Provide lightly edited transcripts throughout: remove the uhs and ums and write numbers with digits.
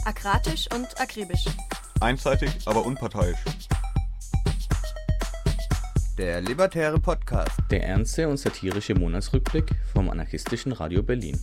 Akratisch und akribisch. Einseitig, aber unparteiisch. Der Libertäre Podcast. Der ernste und satirische Monatsrückblick vom anarchistischen Radio Berlin.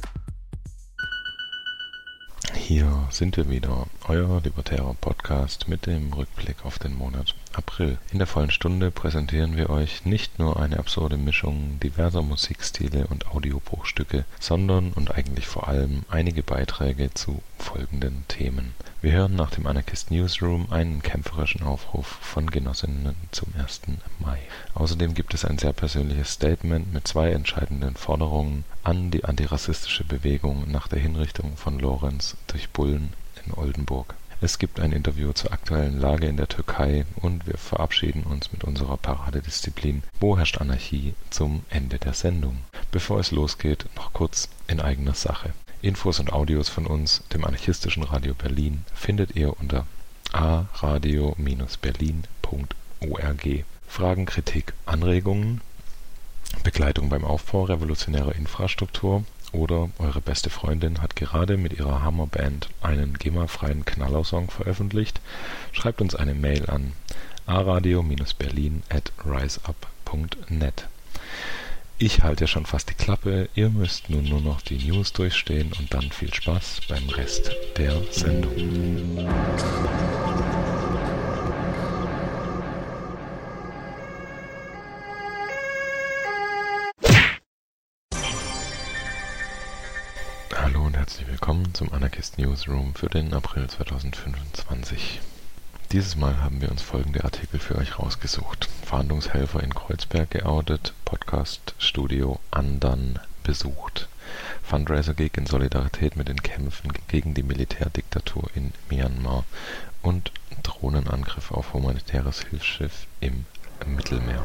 Hier sind wir wieder, euer Libertärer Podcast mit dem Rückblick auf den Monat April. In der vollen Stunde präsentieren wir euch nicht nur eine absurde Mischung diverser Musikstile und Audiobruchstücke, sondern und eigentlich vor allem einige Beiträge zu folgenden Themen. Wir hören nach dem Anarchist Newsroom einen kämpferischen Aufruf von Genossinnen zum 1. Mai. Außerdem gibt es ein sehr persönliches Statement mit 2 entscheidenden Forderungen an die antirassistische Bewegung nach der Hinrichtung von Lorenz durch Bullen in Oldenburg. Es gibt ein Interview zur aktuellen Lage in der Türkei und wir verabschieden uns mit unserer Paradedisziplin Wo herrscht Anarchie zum Ende der Sendung. Bevor es losgeht, noch kurz in eigener Sache. Infos und Audios von uns, dem anarchistischen Radio Berlin, findet ihr unter aradio-berlin.org. Fragen, Kritik, Anregungen, Begleitung beim Aufbau revolutionärer Infrastruktur oder eure beste Freundin hat gerade mit ihrer Hammerband einen GEMA-freien Knallersong veröffentlicht, schreibt uns eine Mail an aradio-berlin@riseup.net. Ich halte ja schon fast die Klappe, ihr müsst nun nur noch die News durchstehen und dann viel Spaß beim Rest der Sendung. Hallo und herzlich willkommen zum Anarchist Newsroom für den April 2025. Dieses Mal haben wir uns folgende Artikel für euch rausgesucht. Fahndungshelfer in Kreuzberg geoutet, Podcast-Studio Andan besucht, Fundraiser-Gig in Solidarität mit den Kämpfen gegen die Militärdiktatur in Myanmar und Drohnenangriff auf humanitäres Hilfsschiff im Mittelmeer.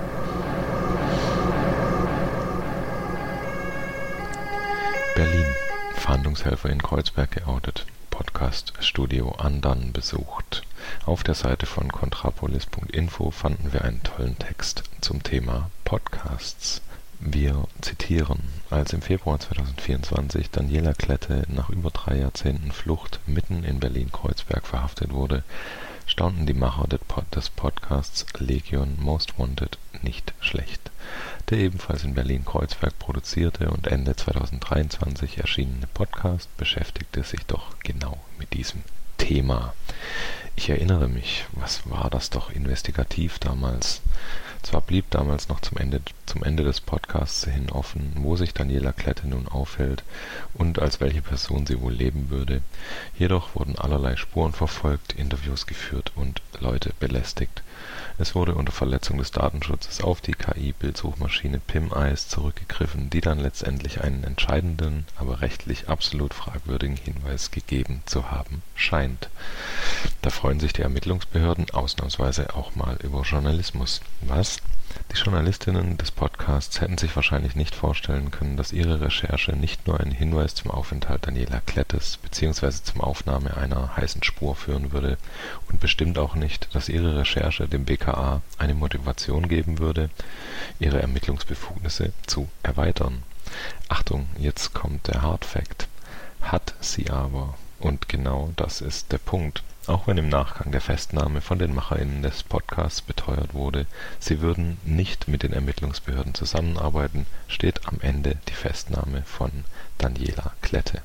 Berlin. Fahndungshelfer in Kreuzberg geoutet. Podcast-Studio Andan besucht. Auf der Seite von contrapolis.info fanden wir einen tollen Text zum Thema Podcasts. Wir zitieren: Als im Februar 2024 Daniela Klette nach über 3 Jahrzehnten Flucht mitten in Berlin-Kreuzberg verhaftet wurde, staunten die Macher des Podcasts Legion Most Wanted nicht schlecht. Der ebenfalls in Berlin-Kreuzberg produzierte und Ende 2023 erschienene Podcast beschäftigte sich doch genau mit diesem Thema. Ich erinnere mich, was war das doch investigativ damals. Zwar blieb damals noch zum Ende des Podcasts hin offen, wo sich Daniela Klette nun aufhält und als welche Person sie wohl leben würde. Jedoch wurden allerlei Spuren verfolgt, Interviews geführt und Leute belästigt. Es wurde unter Verletzung des Datenschutzes auf die KI-Bildsuchmaschine PimEyes zurückgegriffen, die dann letztendlich einen entscheidenden, aber rechtlich absolut fragwürdigen Hinweis gegeben zu haben scheint. Da freuen sich die Ermittlungsbehörden ausnahmsweise auch mal über Journalismus. Was? Die Journalistinnen des Podcasts hätten sich wahrscheinlich nicht vorstellen können, dass ihre Recherche nicht nur einen Hinweis zum Aufenthalt Daniela Klettes bzw. zum Aufnahme einer heißen Spur führen würde und bestimmt auch nicht, dass ihre Recherche dem BKA eine Motivation geben würde, ihre Ermittlungsbefugnisse zu erweitern. Achtung, jetzt kommt der Hard Fact. Hat sie aber. Und genau das ist der Punkt. Auch wenn im Nachgang der Festnahme von den MacherInnen des Podcasts beteuert wurde, sie würden nicht mit den Ermittlungsbehörden zusammenarbeiten, steht am Ende die Festnahme von Daniela Klette.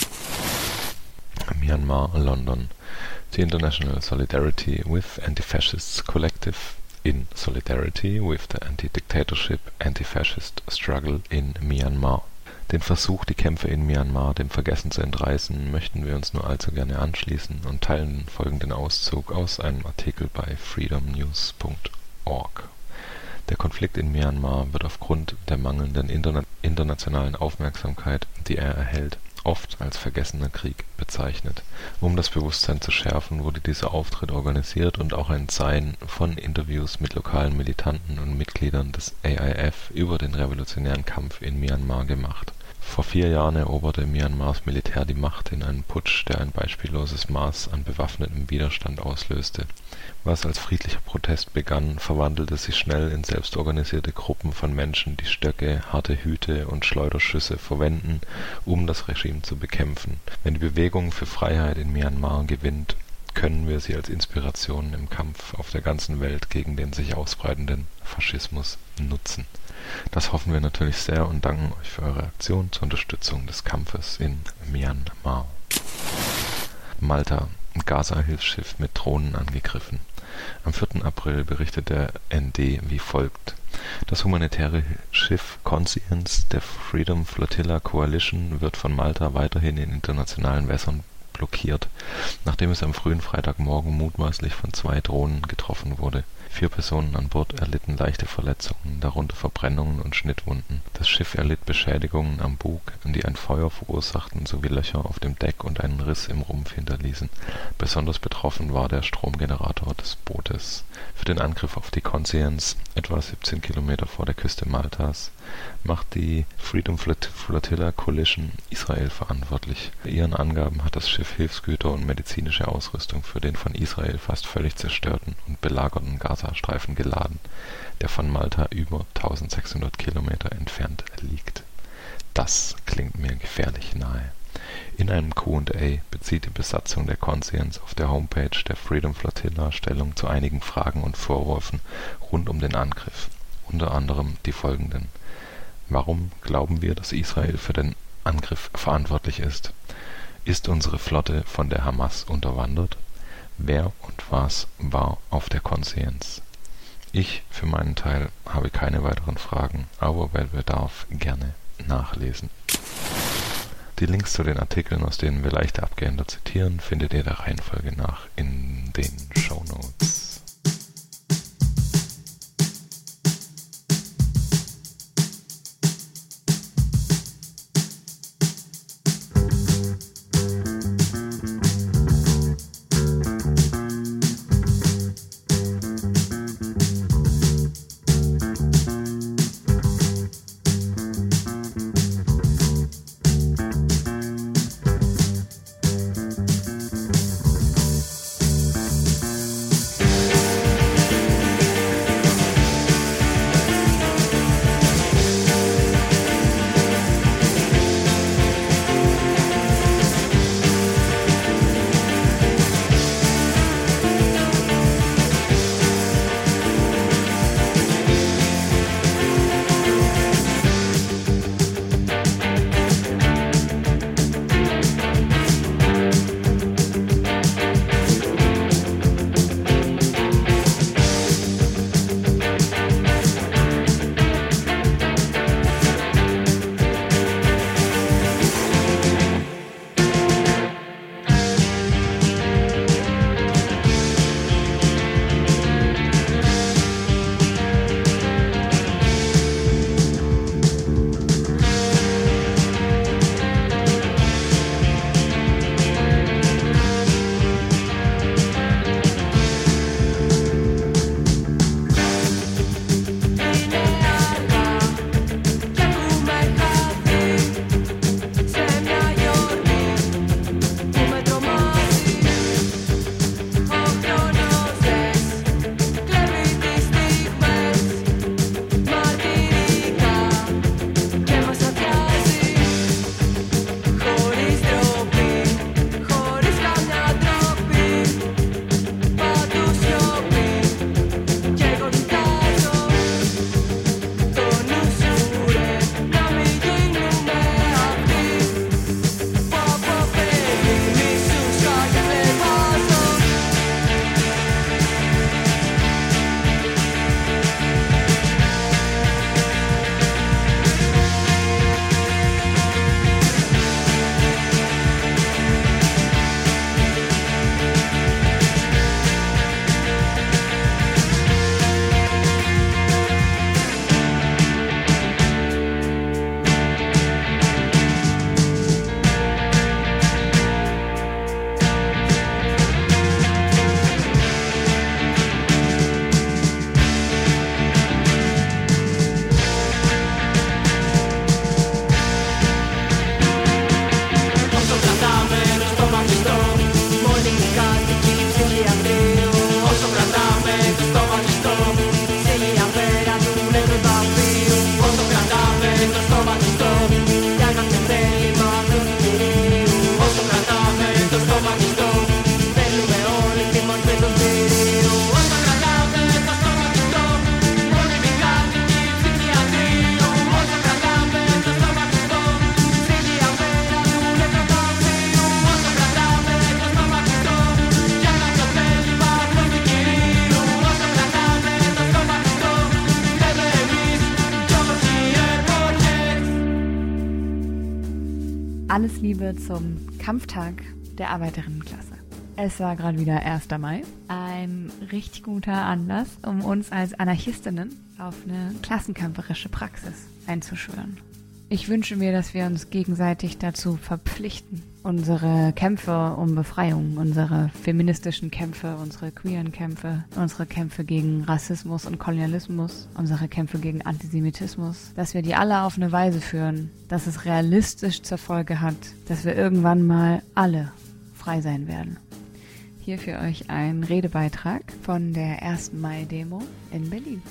Myanmar, London. The International Solidarity with Anti-Fascists Collective in solidarity with the anti-dictatorship, anti-fascist struggle in Myanmar. Den Versuch, die Kämpfe in Myanmar dem Vergessen zu entreißen, möchten wir uns nur allzu gerne anschließen und teilen folgenden Auszug aus einem Artikel bei freedomnews.org. Der Konflikt in Myanmar wird aufgrund der mangelnden internationalen Aufmerksamkeit, die er erhält, oft als vergessener Krieg bezeichnet. Um das Bewusstsein zu schärfen, wurde dieser Auftritt organisiert und auch ein Sein von Interviews mit lokalen Militanten und Mitgliedern des AIF über den revolutionären Kampf in Myanmar gemacht. Vor 4 Jahren eroberte Myanmars Militär die Macht in einem Putsch, der ein beispielloses Maß an bewaffnetem Widerstand auslöste. Was als friedlicher Protest begann, verwandelte sich schnell in selbstorganisierte Gruppen von Menschen, die Stöcke, harte Hüte und Schleuderschüsse verwenden, um das Regime zu bekämpfen. Wenn die Bewegung für Freiheit in Myanmar gewinnt, können wir sie als Inspiration im Kampf auf der ganzen Welt gegen den sich ausbreitenden Faschismus nutzen. Das hoffen wir natürlich sehr und danken euch für eure Aktion zur Unterstützung des Kampfes in Myanmar. Malta. Gaza-Hilfsschiff mit Drohnen angegriffen. Am 4. April berichtet der ND wie folgt. Das humanitäre Schiff Conscience der Freedom Flotilla Coalition wird von Malta weiterhin in internationalen Wässern blockiert, nachdem es am frühen Freitagmorgen mutmaßlich von 2 Drohnen getroffen wurde. 4 Personen an Bord erlitten leichte Verletzungen, darunter Verbrennungen und Schnittwunden. Das Schiff erlitt Beschädigungen am Bug, die ein Feuer verursachten, sowie Löcher auf dem Deck und einen Riss im Rumpf hinterließen. Besonders betroffen war der Stromgenerator des Bootes. Für den Angriff auf die Conscience, etwa 17 Kilometer vor der Küste Maltas, macht die Freedom Flotilla Coalition Israel verantwortlich. Bei ihren Angaben hat das Schiff Hilfsgüter und medizinische Ausrüstung für den von Israel fast völlig zerstörten und belagerten Gazastreifen geladen, der von Malta über 1600 Kilometer entfernt liegt. Das klingt mir gefährlich nahe. In einem Q&A bezieht die Besatzung der Conscience auf der Homepage der Freedom Flotilla Stellung zu einigen Fragen und Vorwürfen rund um den Angriff. Unter anderem die folgenden. Warum glauben wir, dass Israel für den Angriff verantwortlich ist? Ist unsere Flotte von der Hamas unterwandert? Wer und was war auf der Conscience? Ich für meinen Teil habe keine weiteren Fragen, aber bei Bedarf gerne nachlesen. Die Links zu den Artikeln, aus denen wir leicht abgeändert zitieren, findet ihr der Reihenfolge nach in den Shownotes. Liebe zum Kampftag der Arbeiterinnenklasse. Es war gerade wieder 1. Mai. Ein richtig guter Anlass, um uns als Anarchistinnen auf eine klassenkämpferische Praxis einzuschwören. Ich wünsche mir, dass wir uns gegenseitig dazu verpflichten, unsere Kämpfe um Befreiung, unsere feministischen Kämpfe, unsere queeren Kämpfe, unsere Kämpfe gegen Rassismus und Kolonialismus, unsere Kämpfe gegen Antisemitismus, dass wir die alle auf eine Weise führen, dass es realistisch zur Folge hat, dass wir irgendwann mal alle frei sein werden. Hier für euch ein Redebeitrag von der 1. Mai-Demo in Berlin.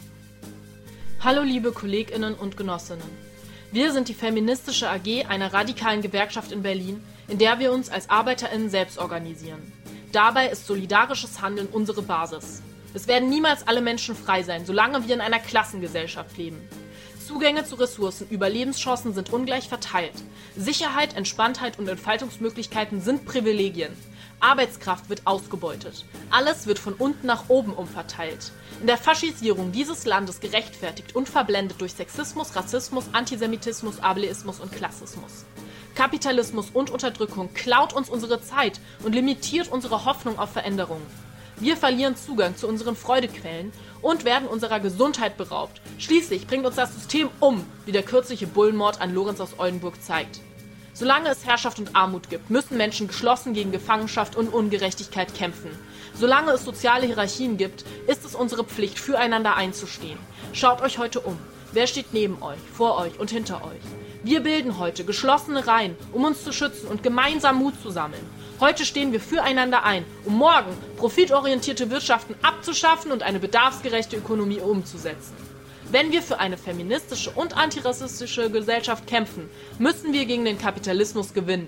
Hallo liebe KollegInnen und Genossinnen. Wir sind die Feministische AG einer radikalen Gewerkschaft in Berlin, in der wir uns als ArbeiterInnen selbst organisieren. Dabei ist solidarisches Handeln unsere Basis. Es werden niemals alle Menschen frei sein, solange wir in einer Klassengesellschaft leben. Zugänge zu Ressourcen, Überlebenschancen sind ungleich verteilt. Sicherheit, Entspanntheit und Entfaltungsmöglichkeiten sind Privilegien. Arbeitskraft wird ausgebeutet. Alles wird von unten nach oben umverteilt. In der Faschisierung dieses Landes gerechtfertigt und verblendet durch Sexismus, Rassismus, Antisemitismus, Ableismus und Klassismus. Kapitalismus und Unterdrückung klaut uns unsere Zeit und limitiert unsere Hoffnung auf Veränderung. Wir verlieren Zugang zu unseren Freudequellen und werden unserer Gesundheit beraubt. Schließlich bringt uns das System um, wie der kürzliche Bullenmord an Lorenz aus Oldenburg zeigt. Solange es Herrschaft und Armut gibt, müssen Menschen geschlossen gegen Gefangenschaft und Ungerechtigkeit kämpfen. Solange es soziale Hierarchien gibt, ist es unsere Pflicht, füreinander einzustehen. Schaut euch heute um. Wer steht neben euch, vor euch und hinter euch? Wir bilden heute geschlossene Reihen, um uns zu schützen und gemeinsam Mut zu sammeln. Heute stehen wir füreinander ein, um morgen profitorientierte Wirtschaften abzuschaffen und eine bedarfsgerechte Ökonomie umzusetzen. Wenn wir für eine feministische und antirassistische Gesellschaft kämpfen, müssen wir gegen den Kapitalismus gewinnen.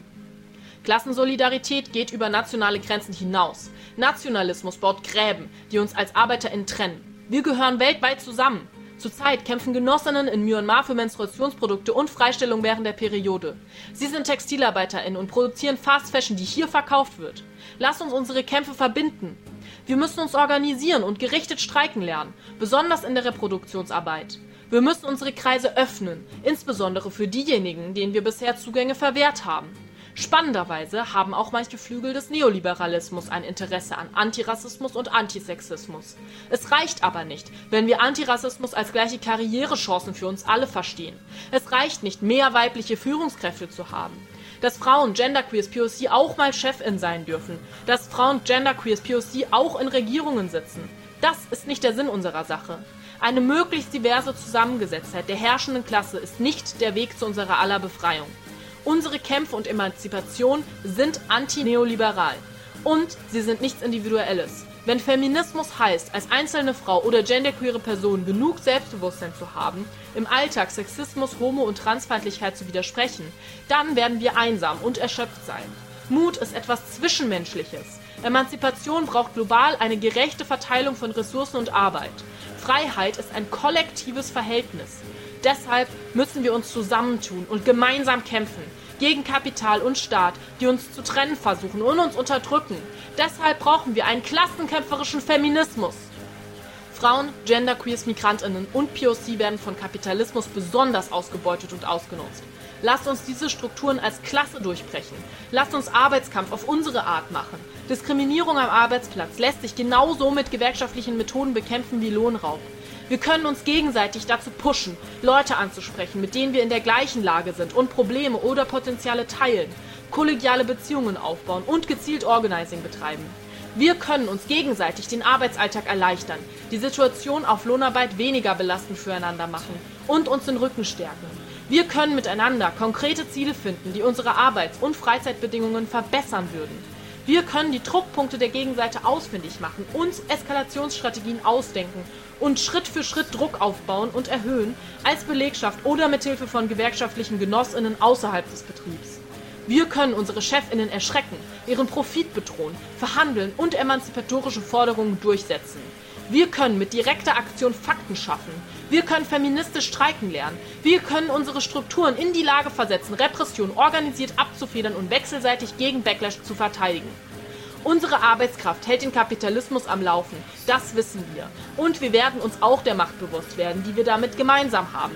Klassensolidarität geht über nationale Grenzen hinaus. Nationalismus baut Gräben, die uns als ArbeiterInnen trennen. Wir gehören weltweit zusammen. Zurzeit kämpfen Genossinnen in Myanmar für Menstruationsprodukte und Freistellung während der Periode. Sie sind TextilarbeiterInnen und produzieren Fast Fashion, die hier verkauft wird. Lasst uns unsere Kämpfe verbinden. Wir müssen uns organisieren und gerichtet streiken lernen, besonders in der Reproduktionsarbeit. Wir müssen unsere Kreise öffnen, insbesondere für diejenigen, denen wir bisher Zugänge verwehrt haben. Spannenderweise haben auch manche Flügel des Neoliberalismus ein Interesse an Antirassismus und Antisexismus. Es reicht aber nicht, wenn wir Antirassismus als gleiche Karrierechancen für uns alle verstehen. Es reicht nicht, mehr weibliche Führungskräfte zu haben. Dass Frauen Genderqueers POC auch mal Chefin sein dürfen. Dass Frauen Genderqueers POC auch in Regierungen sitzen. Das ist nicht der Sinn unserer Sache. Eine möglichst diverse Zusammengesetztheit der herrschenden Klasse ist nicht der Weg zu unserer aller Befreiung. Unsere Kämpfe und Emanzipation sind antineoliberal. Und sie sind nichts Individuelles. Wenn Feminismus heißt, als einzelne Frau oder genderqueere Person genug Selbstbewusstsein zu haben, im Alltag Sexismus, Homo- und Transfeindlichkeit zu widersprechen, dann werden wir einsam und erschöpft sein. Mut ist etwas Zwischenmenschliches. Emanzipation braucht global eine gerechte Verteilung von Ressourcen und Arbeit. Freiheit ist ein kollektives Verhältnis. Deshalb müssen wir uns zusammentun und gemeinsam kämpfen. Gegen Kapital und Staat, die uns zu trennen versuchen und uns unterdrücken. Deshalb brauchen wir einen klassenkämpferischen Feminismus. Frauen, Genderqueers, MigrantInnen und POC werden von Kapitalismus besonders ausgebeutet und ausgenutzt. Lasst uns diese Strukturen als Klasse durchbrechen. Lasst uns Arbeitskampf auf unsere Art machen. Diskriminierung am Arbeitsplatz lässt sich genauso mit gewerkschaftlichen Methoden bekämpfen wie Lohnraub. Wir können uns gegenseitig dazu pushen, Leute anzusprechen, mit denen wir in der gleichen Lage sind und Probleme oder Potenziale teilen, kollegiale Beziehungen aufbauen und gezielt Organizing betreiben. Wir können uns gegenseitig den Arbeitsalltag erleichtern, die Situation auf Lohnarbeit weniger belastend füreinander machen und uns den Rücken stärken. Wir können miteinander konkrete Ziele finden, die unsere Arbeits- und Freizeitbedingungen verbessern würden. Wir können die Druckpunkte der Gegenseite ausfindig machen, uns Eskalationsstrategien ausdenken und Schritt für Schritt Druck aufbauen und erhöhen, als Belegschaft oder mithilfe von gewerkschaftlichen GenossInnen außerhalb des Betriebs. Wir können unsere ChefInnen erschrecken, ihren Profit bedrohen, verhandeln und emanzipatorische Forderungen durchsetzen. Wir können mit direkter Aktion Fakten schaffen. Wir können feministisch streiken lernen. Wir können unsere Strukturen in die Lage versetzen, Repression organisiert abzufedern und wechselseitig gegen Backlash zu verteidigen. Unsere Arbeitskraft hält den Kapitalismus am Laufen, das wissen wir. Und wir werden uns auch der Macht bewusst werden, die wir damit gemeinsam haben.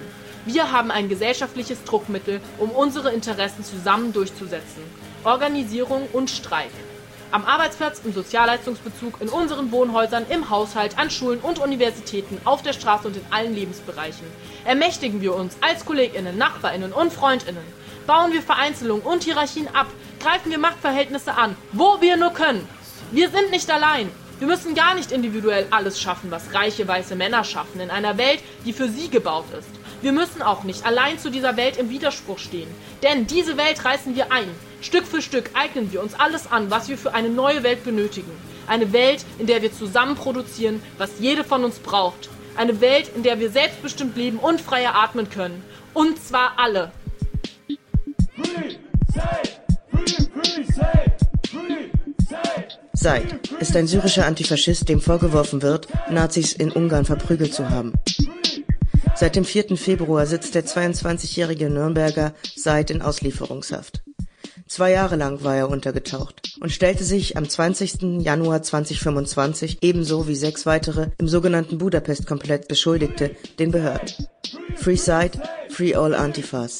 Wir haben ein gesellschaftliches Druckmittel, um unsere Interessen zusammen durchzusetzen. Organisierung und Streik. Am Arbeitsplatz, im Sozialleistungsbezug, in unseren Wohnhäusern, im Haushalt, an Schulen und Universitäten, auf der Straße und in allen Lebensbereichen. Ermächtigen wir uns als KollegInnen, NachbarInnen und FreundInnen. Bauen wir Vereinzelung und Hierarchien ab. Greifen wir Machtverhältnisse an, wo wir nur können. Wir sind nicht allein. Wir müssen gar nicht individuell alles schaffen, was reiche weiße Männer schaffen, in einer Welt, die für sie gebaut ist. Wir müssen auch nicht allein zu dieser Welt im Widerspruch stehen. Denn diese Welt reißen wir ein. Stück für Stück eignen wir uns alles an, was wir für eine neue Welt benötigen. Eine Welt, in der wir zusammen produzieren, was jede von uns braucht. Eine Welt, in der wir selbstbestimmt leben und freier atmen können. Und zwar alle. Said ist ein syrischer Antifaschist, dem vorgeworfen wird, Nazis in Ungarn verprügelt zu haben. Seit dem 4. Februar sitzt der 22-jährige Nürnberger Said in Auslieferungshaft. 2 Jahre lang war er untergetaucht und stellte sich am 20. Januar 2025 ebenso wie 6 weitere im sogenannten Budapest-Komplex Beschuldigte den Behörden. Free Said, Free All Antifas.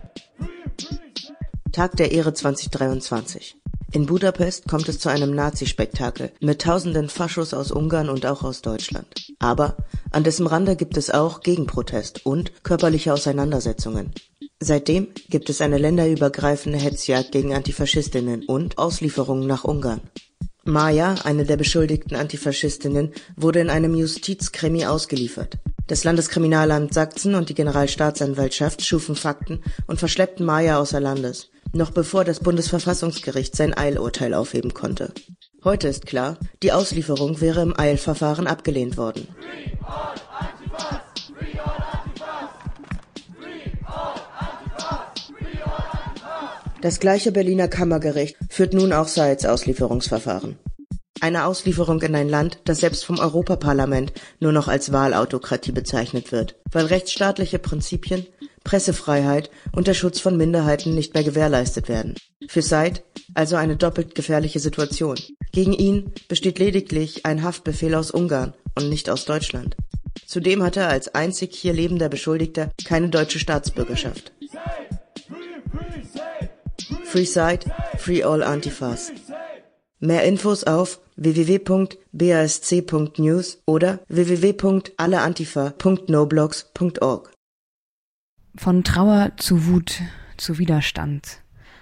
Tag der Ehre 2023. In Budapest kommt es zu einem Nazi-Spektakel mit tausenden Faschos aus Ungarn und auch aus Deutschland. Aber an dessen Rande gibt es auch Gegenprotest und körperliche Auseinandersetzungen. Seitdem gibt es eine länderübergreifende Hetzjagd gegen Antifaschistinnen und Auslieferungen nach Ungarn. Maja, eine der beschuldigten Antifaschistinnen, wurde in einem Justizkrimi ausgeliefert. Das Landeskriminalamt Sachsen und die Generalstaatsanwaltschaft schufen Fakten und verschleppten Maja außer Landes, noch bevor das Bundesverfassungsgericht sein Eilurteil aufheben konnte. Heute ist klar, die Auslieferung wäre im Eilverfahren abgelehnt worden. Das gleiche Berliner Kammergericht führt nun auch Saids Auslieferungsverfahren. Eine Auslieferung in ein Land, das selbst vom Europaparlament nur noch als Wahlautokratie bezeichnet wird, weil rechtsstaatliche Prinzipien, Pressefreiheit und der Schutz von Minderheiten nicht mehr gewährleistet werden. Für Said also eine doppelt gefährliche Situation. Gegen ihn besteht lediglich ein Haftbefehl aus Ungarn und nicht aus Deutschland. Zudem hat er als einzig hier lebender Beschuldigter keine deutsche Staatsbürgerschaft. Free Said, Free All Antifas. Mehr Infos auf www.basc.news oder www.alleantifa.noblogs.org. Von Trauer zu Wut zu Widerstand.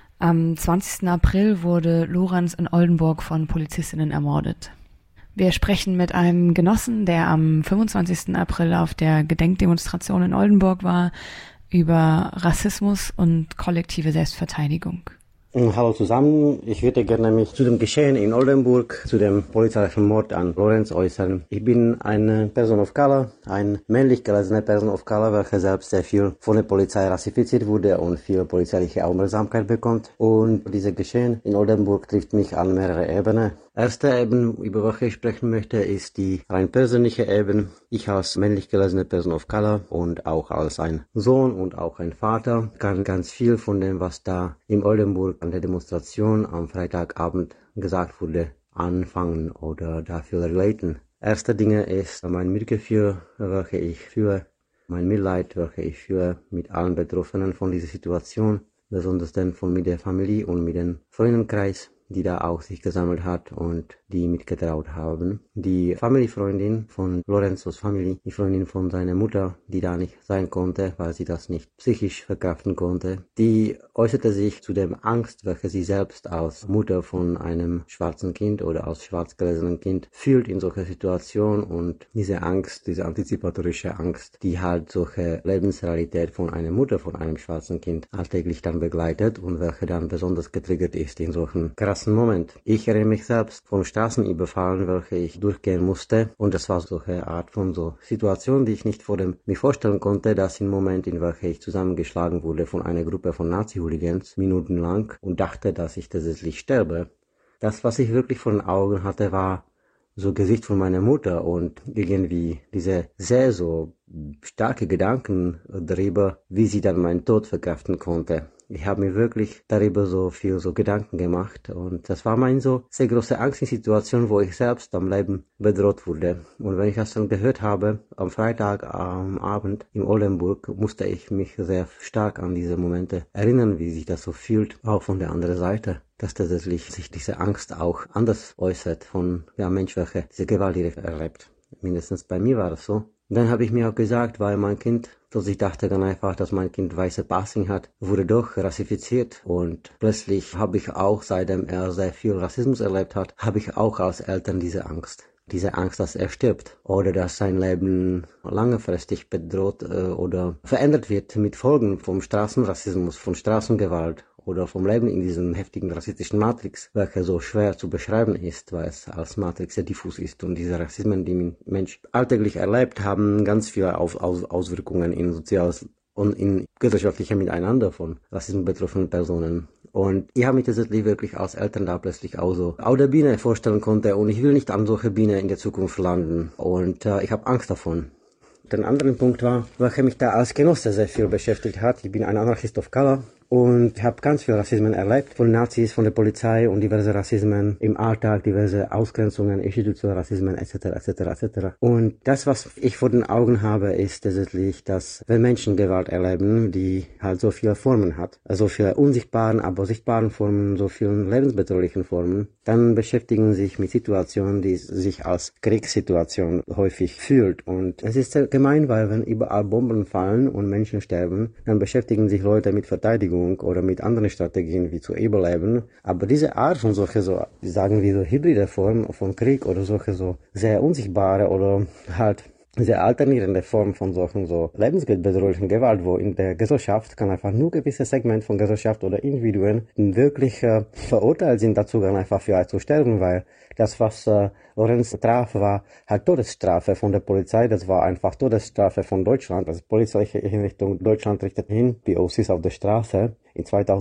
Am 20. April wurde Lorenz in Oldenburg von Polizistinnen ermordet. Wir sprechen mit einem Genossen, der am 25. April auf der Gedenkdemonstration in Oldenburg war, über Rassismus und kollektive Selbstverteidigung. Hallo zusammen, ich würde gerne mich zu dem Geschehen in Oldenburg, zu dem polizeilichen Mord an Lorenz äußern. Ich bin eine Person of Color, ein männlich gelesener Person of Color, welcher selbst sehr viel von der Polizei rassifiziert wurde und viel polizeiliche Aufmerksamkeit bekommt. Und dieses Geschehen in Oldenburg trifft mich an mehrere Ebenen. Erste Ebene, über welche ich sprechen möchte, ist die rein persönliche Ebene. Ich als männlich gelesene Person of Color und auch als ein Sohn und auch ein Vater kann ganz viel von dem, was da in Oldenburg an der Demonstration am Freitagabend gesagt wurde, anfangen oder dafür relaten. Erste Dinge ist mein Mitgefühl, welches ich fühle, mein Mitleid, welches ich fühle mit allen Betroffenen von dieser Situation, besonders denn mit der Familie und mit dem Freundenkreis, die da auch sich gesammelt hat und die mitgetraut haben. Die Familienfreundin von Lorenzos Familie, die Freundin von seiner Mutter, die da nicht sein konnte, weil sie das nicht psychisch verkraften konnte, die äußerte sich zu der Angst, welche sie selbst als Mutter von einem schwarzen Kind oder als schwarz gelesenen Kind fühlt in solcher Situation, und diese Angst, diese antizipatorische Angst, die halt solche Lebensrealität von einer Mutter von einem schwarzen Kind alltäglich dann begleitet und welche dann besonders getriggert ist in solchen krassen Moment. Ich erinnere mich selbst vom Straßenüberfallen, welche ich durchgehen musste, und das war solche Art von so Situation, die ich nicht mir vorstellen konnte, dass im Moment, in welcher ich zusammengeschlagen wurde von einer Gruppe von Nazi-Hooligans, minutenlang, und dachte, dass ich tatsächlich sterbe. Das, was ich wirklich vor den Augen hatte, war so Gesicht von meiner Mutter und irgendwie diese sehr so starke Gedanken darüber, wie sie dann meinen Tod verkraften konnte. Ich habe mir wirklich darüber so viel so Gedanken gemacht und das war meine so sehr große Angst in Situation, wo ich selbst am Leben bedroht wurde. Und wenn ich das dann gehört habe, am Freitag am Abend in Oldenburg, musste ich mich sehr stark an diese Momente erinnern, wie sich das so fühlt, auch von der anderen Seite, dass tatsächlich sich diese Angst auch anders äußert von Mensch, welcher diese Gewalt direkt erlebt. Mindestens bei mir war das so. Dann habe ich mir auch gesagt, weil mein Kind, dass ich dachte dann einfach, dass mein Kind weiße Passing hat, wurde doch rassifiziert und plötzlich habe ich auch, seitdem er sehr viel Rassismus erlebt hat, habe ich auch als Eltern diese Angst. Diese Angst, dass er stirbt oder dass sein Leben langfristig bedroht oder verändert wird mit Folgen vom Straßenrassismus, von Straßengewalt oder vom Leben in diesem heftigen rassistischen Matrix, welcher so schwer zu beschreiben ist, weil es als Matrix sehr diffus ist. Und diese Rassismen, die ein Mensch alltäglich erlebt, haben ganz viele Auswirkungen in soziales und in gesellschaftlicher Miteinander von Rassismus betroffenen Personen. Und ich habe mich tatsächlich wirklich als Eltern da plötzlich auch so auf der Bühne vorstellen konnte und ich will nicht an solche Bühne in der Zukunft landen. Und ich habe Angst davon. Der andere Punkt war, welcher mich da als Genosse sehr viel beschäftigt hat. Ich bin ein Anarchist of Color und habe ganz viel Rassismen erlebt, von Nazis, von der Polizei und diverse Rassismen im Alltag, diverse Ausgrenzungen, institutionelle Rassismen etc. etc. etc. Und das, was ich vor den Augen habe, ist tatsächlich, dass wenn Menschen Gewalt erleben, die halt so viele Formen hat, so viele unsichtbaren, aber sichtbaren Formen, so vielen lebensbedrohlichen Formen, dann beschäftigen sich mit Situationen, die sich als Kriegssituation häufig fühlt. Und es ist sehr gemein, weil wenn überall Bomben fallen und Menschen sterben, dann beschäftigen sich Leute mit Verteidigung oder mit anderen Strategien wie zu überleben. Aber diese Art von solche sagen wir so hybride Form von Krieg oder solche so sehr unsichtbare oder halt sehr alternierende Form von solchen so lebensbedrohlichen Gewalt, wo in der Gesellschaft kann einfach nur gewisse Segment von Gesellschaft oder Individuen wirklich verurteilt sind dazu, dann einfach vielleicht zu sterben, weil das, was Lorenz traf, war halt Todesstrafe von der Polizei, das war einfach Todesstrafe von Deutschland, also polizeiliche Einrichtung Deutschland richtet hin, POCs auf der Straße in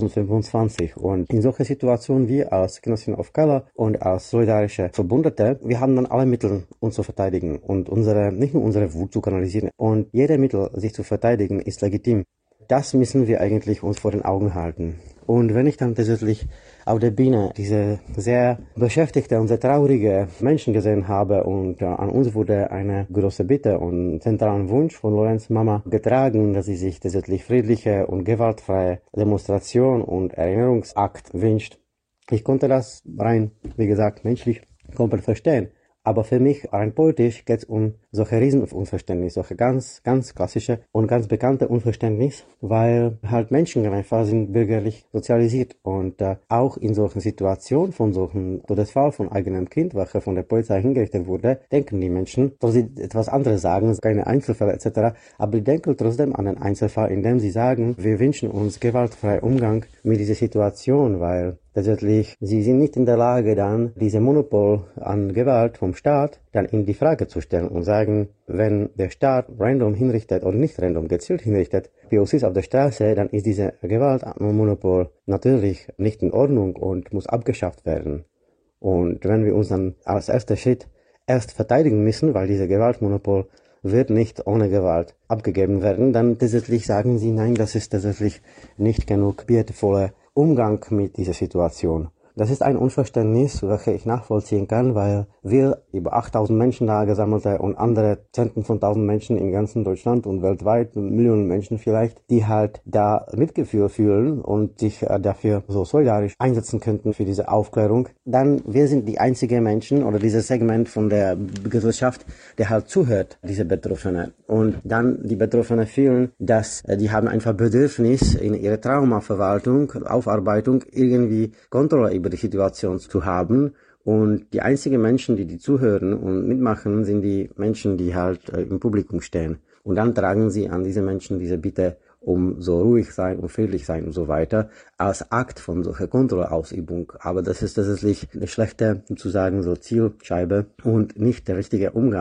2025. Und in solchen Situationen, wir als Genossinnen of Color und als solidarische Verbündete, wir haben dann alle Mittel, uns zu verteidigen und nicht nur unsere Wut zu kanalisieren. Und jede Mittel, sich zu verteidigen, ist legitim. Das müssen wir eigentlich uns vor den Augen halten. Und wenn ich dann tatsächlich auf der Bühne diese sehr beschäftigte und sehr traurige Menschen gesehen habe und an uns wurde eine große Bitte und zentralen Wunsch von Lorenz Mama getragen, dass sie sich tatsächlich friedliche und gewaltfreie Demonstration und Erinnerungsakt wünscht. Ich konnte das rein, wie gesagt, menschlich komplett verstehen. Aber für mich, rein politisch, geht es um solche Riesenunverständnis, solche ganz, ganz klassische und ganz bekannte Unverständnis, weil halt Menschen einfach sind bürgerlich sozialisiert und auch in solchen Situationen von solchen Todesfall von eigenem Kind, welcher von der Polizei hingerichtet wurde, denken die Menschen, dass sie etwas anderes sagen, keine Einzelfälle etc., aber die denken trotzdem an den Einzelfall, indem sie sagen, wir wünschen uns gewaltfreien Umgang mit dieser Situation, weil tatsächlich, sie sind nicht in der Lage, dann diese Monopol an Gewalt vom Staat dann in die Frage zu stellen und sagen, wenn der Staat random hinrichtet oder nicht random gezielt hinrichtet, POCs auf der Straße, dann ist diese Gewaltmonopol natürlich nicht in Ordnung und muss abgeschafft werden. Und wenn wir uns dann als erster Schritt erst verteidigen müssen, weil diese Gewaltmonopol wird nicht ohne Gewalt abgegeben werden, dann tatsächlich sagen sie, nein, das ist tatsächlich nicht genug wertvoller Umgang mit dieser Situation. Das ist ein Unverständnis, welches ich nachvollziehen kann, weil wir über 8000 Menschen da gesammelte und andere Zehnten von 1000 Menschen in ganzen Deutschland und weltweit, Millionen Menschen vielleicht, die halt da Mitgefühl fühlen und sich dafür so solidarisch einsetzen könnten für diese Aufklärung, dann wir sind die einzigen Menschen oder dieses Segment von der Gesellschaft, der halt zuhört, diese Betroffenen. Und dann die Betroffenen fühlen, dass die haben einfach Bedürfnis in ihrer Traumaverwaltung, Aufarbeitung irgendwie Kontrolle über die Situation zu haben. Und die einzigen Menschen, die zuhören und mitmachen, sind die Menschen, die halt im Publikum stehen. Und dann tragen sie an diese Menschen diese Bitte um so ruhig sein und friedlich sein und so weiter, als Akt von solcher Kontrollausübung. Aber das ist tatsächlich eine schlechte, sozusagen so Zielscheibe und nicht der richtige Umgang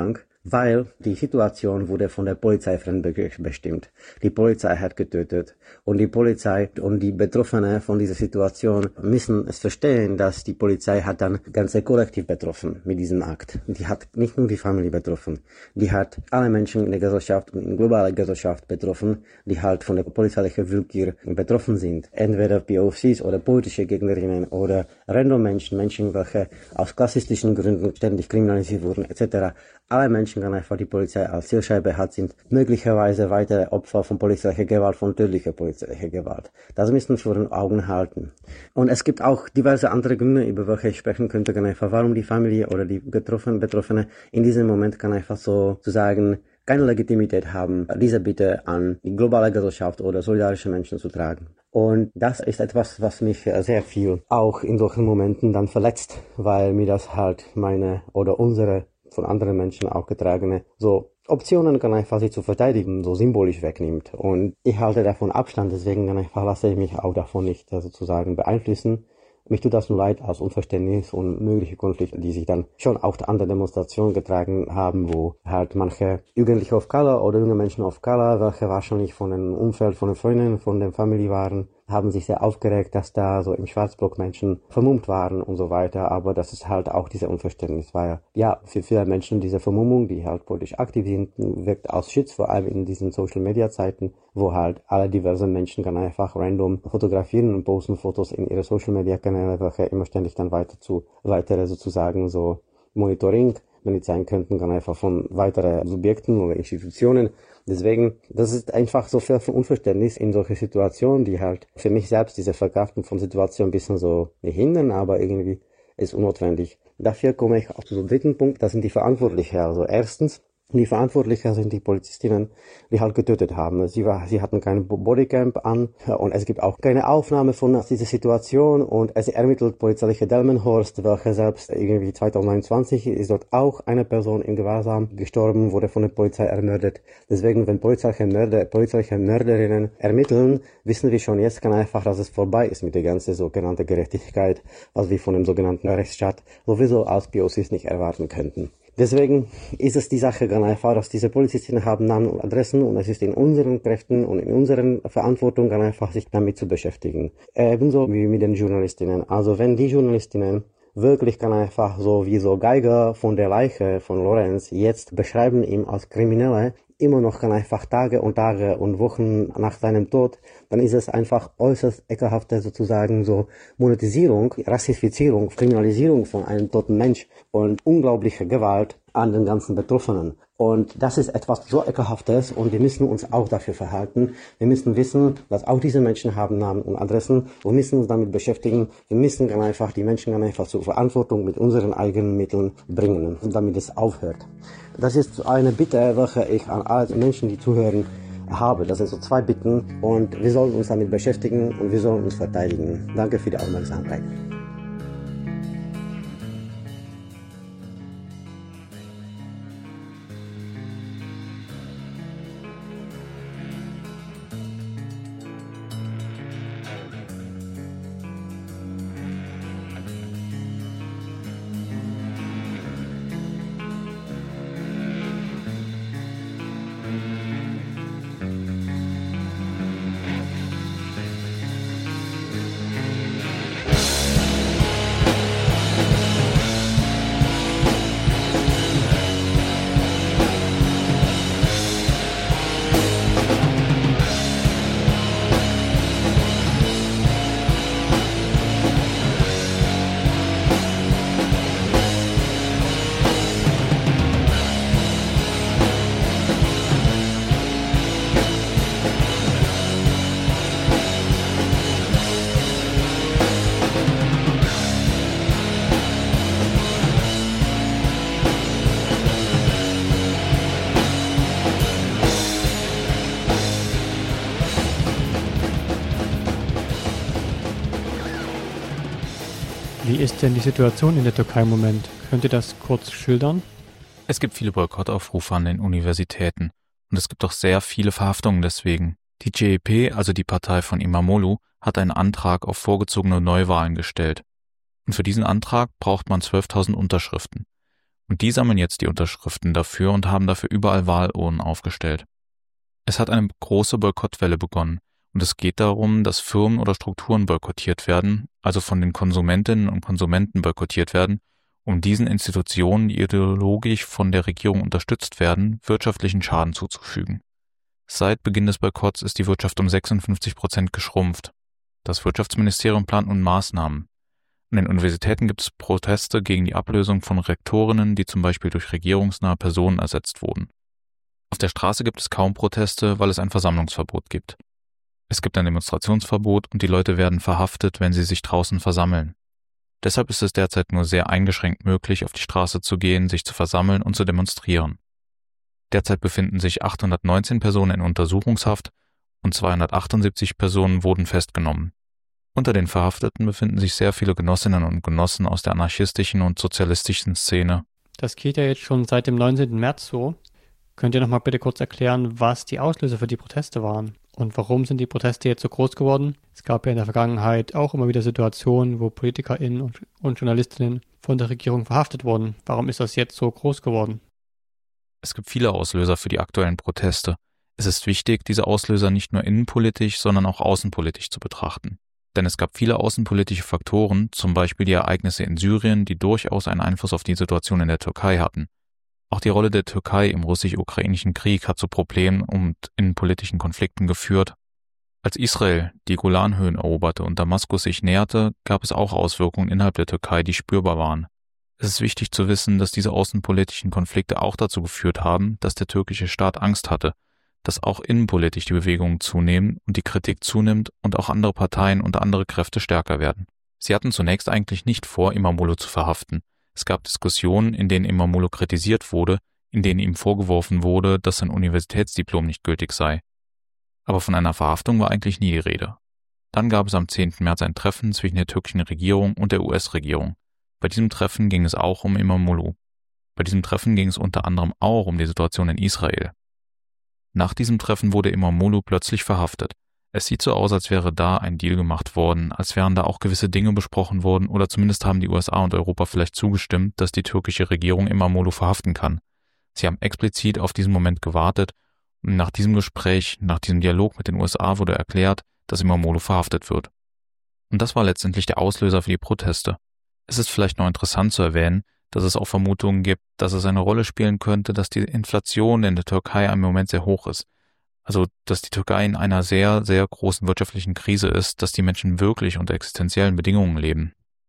weil die Situation wurde von der Polizei bestimmt. Die Polizei hat getötet und die Polizei und die Betroffenen von dieser Situation müssen es verstehen, dass die Polizei hat dann ganze Kollektiv betroffen mit diesem Akt. Die hat nicht nur die Familie betroffen, die hat alle Menschen in der Gesellschaft und in globaler Gesellschaft betroffen, die halt von der polizeilichen Willkür betroffen sind. Entweder POCs oder politische Gegnerinnen oder random Menschen, welche aus klassistischen Gründen ständig kriminalisiert wurden, etc. Alle Menschen, die einfach die Polizei als Zielscheibe hat, sind möglicherweise weitere Opfer von polizeilicher Gewalt, von tödlicher polizeilicher Gewalt. Das müssen wir vor den Augen halten. Und es gibt auch diverse andere Gründe, über welche ich sprechen könnte, einfach warum die Familie oder die Betroffene in diesem Moment einfach sozusagen keine Legitimität haben, diese Bitte an die globale Gesellschaft oder solidarische Menschen zu tragen. Und das ist etwas, was mich sehr viel auch in solchen Momenten dann verletzt, weil mir das halt meine oder unsere von anderen Menschen auch getragene so Optionen kann einfach sich zu verteidigen, so symbolisch wegnimmt. Und ich halte davon Abstand, deswegen lasse ich mich auch davon nicht sozusagen beeinflussen. Mich tut das nur leid aus Unverständnis und mögliche Konflikte, die sich dann schon auch an der Demonstration getragen haben, wo halt manche Jugendliche of Color oder junge Menschen of Color, welche wahrscheinlich von dem Umfeld, von den Freunden, von der Familie waren, haben sich sehr aufgeregt, dass da so im Schwarzblock Menschen vermummt waren und so weiter. Aber das ist halt auch dieser Unverständnis, weil ja, für viele Menschen diese Vermummung, die halt politisch aktiv sind, wirkt als Schutz, vor allem in diesen Social-Media-Zeiten, wo halt alle diversen Menschen dann einfach random fotografieren und posten Fotos in ihre Social-Media-Kanäle, welche immer ständig dann weitere sozusagen so Monitoring, wenn die sein könnten, dann einfach von weiteren Subjekten oder Institutionen. Deswegen, das ist einfach so viel von Unverständnis in solche Situationen, die halt für mich selbst diese Verkraftung von Situationen ein bisschen so nicht hindern, aber irgendwie ist unnotwendig. Dafür komme ich auch zum dritten Punkt, das sind die Verantwortlichen. Also erstens, die Verantwortlichen sind die Polizistinnen, die halt getötet haben. Sie hatten kein Bodycam an und es gibt auch keine Aufnahme von dieser Situation und es ermittelt polizeiliche Delmenhorst, welche selbst irgendwie 2029 ist dort auch eine Person im Gewahrsam gestorben, wurde von der Polizei ermordet. Deswegen, wenn polizeiliche Mörderinnen ermitteln, wissen wir schon jetzt einfach, dass es vorbei ist mit der ganzen sogenannten Gerechtigkeit, was wir von dem sogenannten Rechtsstaat sowieso als POCs nicht erwarten könnten. Deswegen ist es die Sache ganz einfach, dass diese Polizistinnen haben Namen und Adressen und es ist in unseren Kräften und in unseren Verantwortung ganz einfach, sich damit zu beschäftigen. Ebenso wie mit den Journalistinnen. Also wenn die Journalistinnen wirklich ganz einfach so wie so Geiger von der Leiche von Lorenz jetzt beschreiben ihn als Kriminelle, immer noch ganz einfach Tage und Wochen nach seinem Tod, dann ist es einfach äußerst ekelhafte sozusagen so Monetisierung, Rassifizierung, Kriminalisierung von einem toten Mensch und unglaubliche Gewalt an den ganzen Betroffenen. Und das ist etwas so Ekelhaftes und wir müssen uns auch dafür verhalten. Wir müssen wissen, dass auch diese Menschen haben Namen und Adressen. Wir müssen uns damit beschäftigen. Wir müssen ganz einfach die Menschen ganz einfach zur Verantwortung mit unseren eigenen Mitteln bringen, damit es aufhört. Das ist eine Bitte, welche ich an alle Menschen, die zuhören, habe. Das sind so 2 Bitten und wir sollen uns damit beschäftigen und wir sollen uns verteidigen. Danke für die Aufmerksamkeit. Wie ist denn die Situation in der Türkei im Moment? Könnt ihr das kurz schildern? Es gibt viele Boykottaufrufe an den Universitäten und es gibt auch sehr viele Verhaftungen deswegen. Die CHP, also die Partei von İmamoğlu, hat einen Antrag auf vorgezogene Neuwahlen gestellt. Und für diesen Antrag braucht man 12.000 Unterschriften. Und die sammeln jetzt die Unterschriften dafür und haben dafür überall Wahlurnen aufgestellt. Es hat eine große Boykottwelle begonnen und es geht darum, dass Firmen oder Strukturen boykottiert werden, also von den Konsumentinnen und Konsumenten boykottiert werden, um diesen Institutionen, die ideologisch von der Regierung unterstützt werden, wirtschaftlichen Schaden zuzufügen. Seit Beginn des Boykotts ist die Wirtschaft um 56% geschrumpft. Das Wirtschaftsministerium plant nun Maßnahmen. An den Universitäten gibt es Proteste gegen die Ablösung von Rektorinnen, die zum Beispiel durch regierungsnahe Personen ersetzt wurden. Auf der Straße gibt es kaum Proteste, weil es ein Versammlungsverbot gibt. Es gibt ein Demonstrationsverbot und die Leute werden verhaftet, wenn sie sich draußen versammeln. Deshalb ist es derzeit nur sehr eingeschränkt möglich, auf die Straße zu gehen, sich zu versammeln und zu demonstrieren. Derzeit befinden sich 819 Personen in Untersuchungshaft und 278 Personen wurden festgenommen. Unter den Verhafteten befinden sich sehr viele Genossinnen und Genossen aus der anarchistischen und sozialistischen Szene. Das geht ja jetzt schon seit dem 19. März so. Könnt ihr noch mal bitte kurz erklären, was die Auslöser für die Proteste waren? Und warum sind die Proteste jetzt so groß geworden? Es gab ja in der Vergangenheit auch immer wieder Situationen, wo PolitikerInnen und JournalistInnen von der Regierung verhaftet wurden. Warum ist das jetzt so groß geworden? Es gibt viele Auslöser für die aktuellen Proteste. Es ist wichtig, diese Auslöser nicht nur innenpolitisch, sondern auch außenpolitisch zu betrachten. Denn es gab viele außenpolitische Faktoren, zum Beispiel die Ereignisse in Syrien, die durchaus einen Einfluss auf die Situation in der Türkei hatten. Auch die Rolle der Türkei im russisch-ukrainischen Krieg hat zu Problemen und innenpolitischen Konflikten geführt. Als Israel die Golanhöhen eroberte und Damaskus sich näherte, gab es auch Auswirkungen innerhalb der Türkei, die spürbar waren. Es ist wichtig zu wissen, dass diese außenpolitischen Konflikte auch dazu geführt haben, dass der türkische Staat Angst hatte, dass auch innenpolitisch die Bewegungen zunehmen und die Kritik zunimmt und auch andere Parteien und andere Kräfte stärker werden. Sie hatten zunächst eigentlich nicht vor, İmamoğlu zu verhaften. Es gab Diskussionen, in denen İmamoğlu kritisiert wurde, in denen ihm vorgeworfen wurde, dass sein Universitätsdiplom nicht gültig sei. Aber von einer Verhaftung war eigentlich nie die Rede. Dann gab es am 10. März ein Treffen zwischen der türkischen Regierung und der US-Regierung. Bei diesem Treffen ging es auch um İmamoğlu. Bei diesem Treffen ging es unter anderem auch um die Situation in Israel. Nach diesem Treffen wurde İmamoğlu plötzlich verhaftet. Es sieht so aus, als wäre da ein Deal gemacht worden, als wären da auch gewisse Dinge besprochen worden oder zumindest haben die USA und Europa vielleicht zugestimmt, dass die türkische Regierung İmamoğlu verhaften kann. Sie haben explizit auf diesen Moment gewartet und nach diesem Gespräch, nach diesem Dialog mit den USA wurde erklärt, dass İmamoğlu verhaftet wird. Und das war letztendlich der Auslöser für die Proteste. Es ist vielleicht noch interessant zu erwähnen, dass es auch Vermutungen gibt, dass es eine Rolle spielen könnte, dass die Inflation in der Türkei im Moment sehr hoch ist. Also, dass die Türkei in einer sehr, sehr großen wirtschaftlichen Krise ist, dass die Menschen wirklich unter existenziellen Bedingungen leben.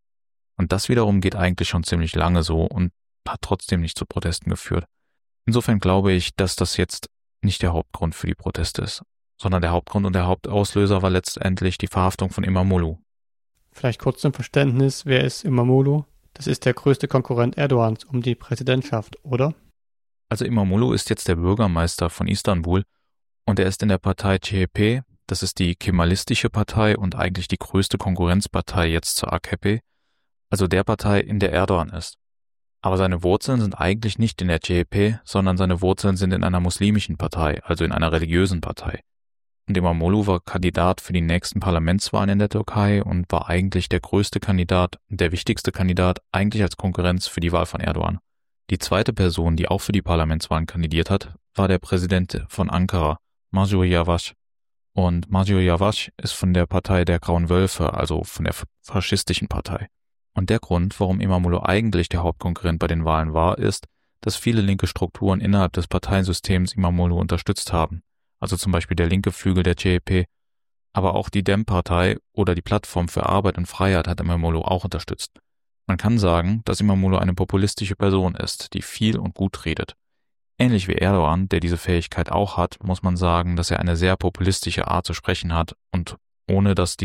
Und das wiederum geht eigentlich schon ziemlich lange so und hat trotzdem nicht zu Protesten geführt. Insofern glaube ich, dass das jetzt nicht der Hauptgrund für die Proteste ist, sondern der Hauptgrund und der Hauptauslöser war letztendlich die Verhaftung von İmamoğlu. Vielleicht kurz zum Verständnis, wer ist İmamoğlu? Das ist der größte Konkurrent Erdogans um die Präsidentschaft, oder? Also İmamoğlu ist jetzt der Bürgermeister von Istanbul und er ist in der Partei CHP, das ist die kemalistische Partei und eigentlich die größte Konkurrenzpartei jetzt zur AKP, also der Partei, in der Erdogan ist. Aber seine Wurzeln sind eigentlich nicht in der CHP, sondern seine Wurzeln sind in einer muslimischen Partei, also in einer religiösen Partei. Und İmamoğlu war Kandidat für die nächsten Parlamentswahlen in der Türkei und war eigentlich der größte Kandidat, der wichtigste Kandidat, eigentlich als Konkurrenz für die Wahl von Erdogan. Die zweite Person, die auch für die Parlamentswahlen kandidiert hat, war der Präsident von Ankara, Mansur Yavaş. Und Mansur Yavaş ist von der Partei der Grauen Wölfe, also von der faschistischen Partei. Und der Grund, warum İmamoğlu eigentlich der Hauptkonkurrent bei den Wahlen war, ist, dass viele linke Strukturen innerhalb des Parteiensystems İmamoğlu unterstützt haben. Also zum Beispiel der linke Flügel der CHP, aber auch die DEM-Partei oder die Plattform für Arbeit und Freiheit hat İmamoğlu auch unterstützt. Man kann sagen, dass İmamoğlu eine populistische Person ist, die viel und gut redet. Ähnlich wie Erdogan, der diese Fähigkeit auch hat, muss man sagen, dass er eine sehr populistische Art zu sprechen hat und ohne dass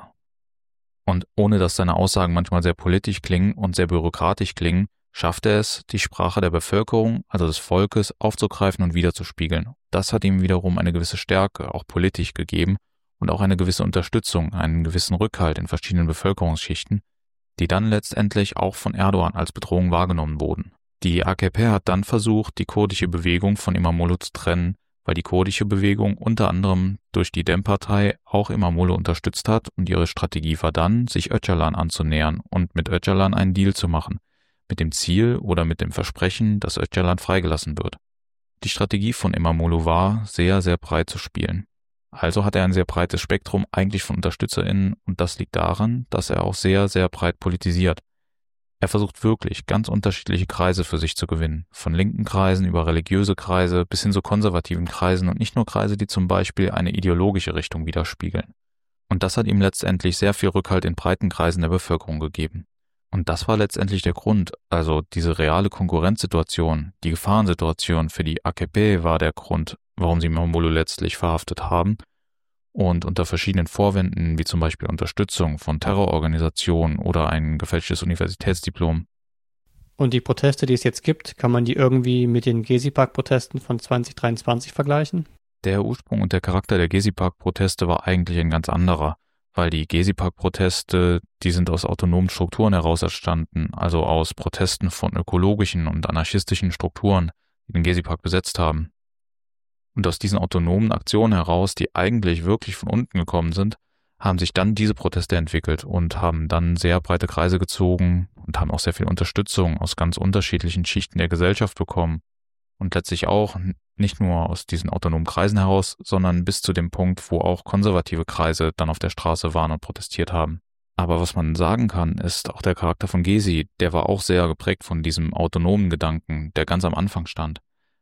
seine Aussagen manchmal sehr politisch klingen und sehr bürokratisch klingen, schafft er es, die Sprache der Bevölkerung, also des Volkes, aufzugreifen und wiederzuspiegeln. Das hat ihm wiederum eine gewisse Stärke, auch politisch gegeben und auch eine gewisse Unterstützung, einen gewissen Rückhalt in verschiedenen Bevölkerungsschichten, die dann letztendlich auch von Erdogan als Bedrohung wahrgenommen wurden. Die AKP hat dann versucht, die kurdische Bewegung von İmamoğlu zu trennen, weil die kurdische Bewegung unter anderem durch die DEM-Partei auch İmamoğlu unterstützt hat und ihre Strategie war dann, sich Öcalan anzunähern und mit Öcalan einen Deal zu machen. mit dem Ziel oder mit dem Versprechen, dass Öcalan freigelassen wird. Die Strategie von İmamoğlu war, sehr, sehr breit zu spielen. Also hat er ein sehr breites Spektrum eigentlich von UnterstützerInnen und das liegt daran, dass er auch sehr, sehr breit politisiert. Er versucht wirklich, ganz unterschiedliche Kreise für sich zu gewinnen. Von linken Kreisen über religiöse Kreise bis hin zu konservativen Kreisen und nicht nur Kreise, die zum Beispiel eine ideologische Richtung widerspiegeln. Und das hat ihm letztendlich sehr viel Rückhalt in breiten Kreisen der Bevölkerung gegeben. Und das war letztendlich der Grund, also diese reale Konkurrenzsituation, die Gefahrensituation für die AKP war der Grund, warum sie İmamoğlu letztlich verhaftet haben und unter verschiedenen Vorwänden, wie zum Beispiel Unterstützung von Terrororganisationen oder ein gefälschtes Universitätsdiplom. Und die Proteste, die es jetzt gibt, kann man die irgendwie mit den Gezi-Park-Protesten von 2023 vergleichen? Der Ursprung und der Charakter der Gezi-Park-Proteste war eigentlich ein ganz anderer, weil die Gezi-Park-Proteste, die sind aus autonomen Strukturen heraus entstanden, also aus Protesten von ökologischen und anarchistischen Strukturen, die den Gezi-Park besetzt haben. Und aus diesen autonomen Aktionen heraus, die eigentlich wirklich von unten gekommen sind, haben sich dann diese Proteste entwickelt und haben dann sehr breite Kreise gezogen und haben auch sehr viel Unterstützung aus ganz unterschiedlichen Schichten der Gesellschaft bekommen. Und letztlich auch nicht nur aus diesen autonomen Kreisen heraus, sondern bis zu dem Punkt, wo auch konservative Kreise dann auf der Straße waren und protestiert haben. Aber was man sagen kann, ist auch der Charakter von Gezi, der war auch sehr geprägt von diesem autonomen Gedanken, der ganz am Anfang stand.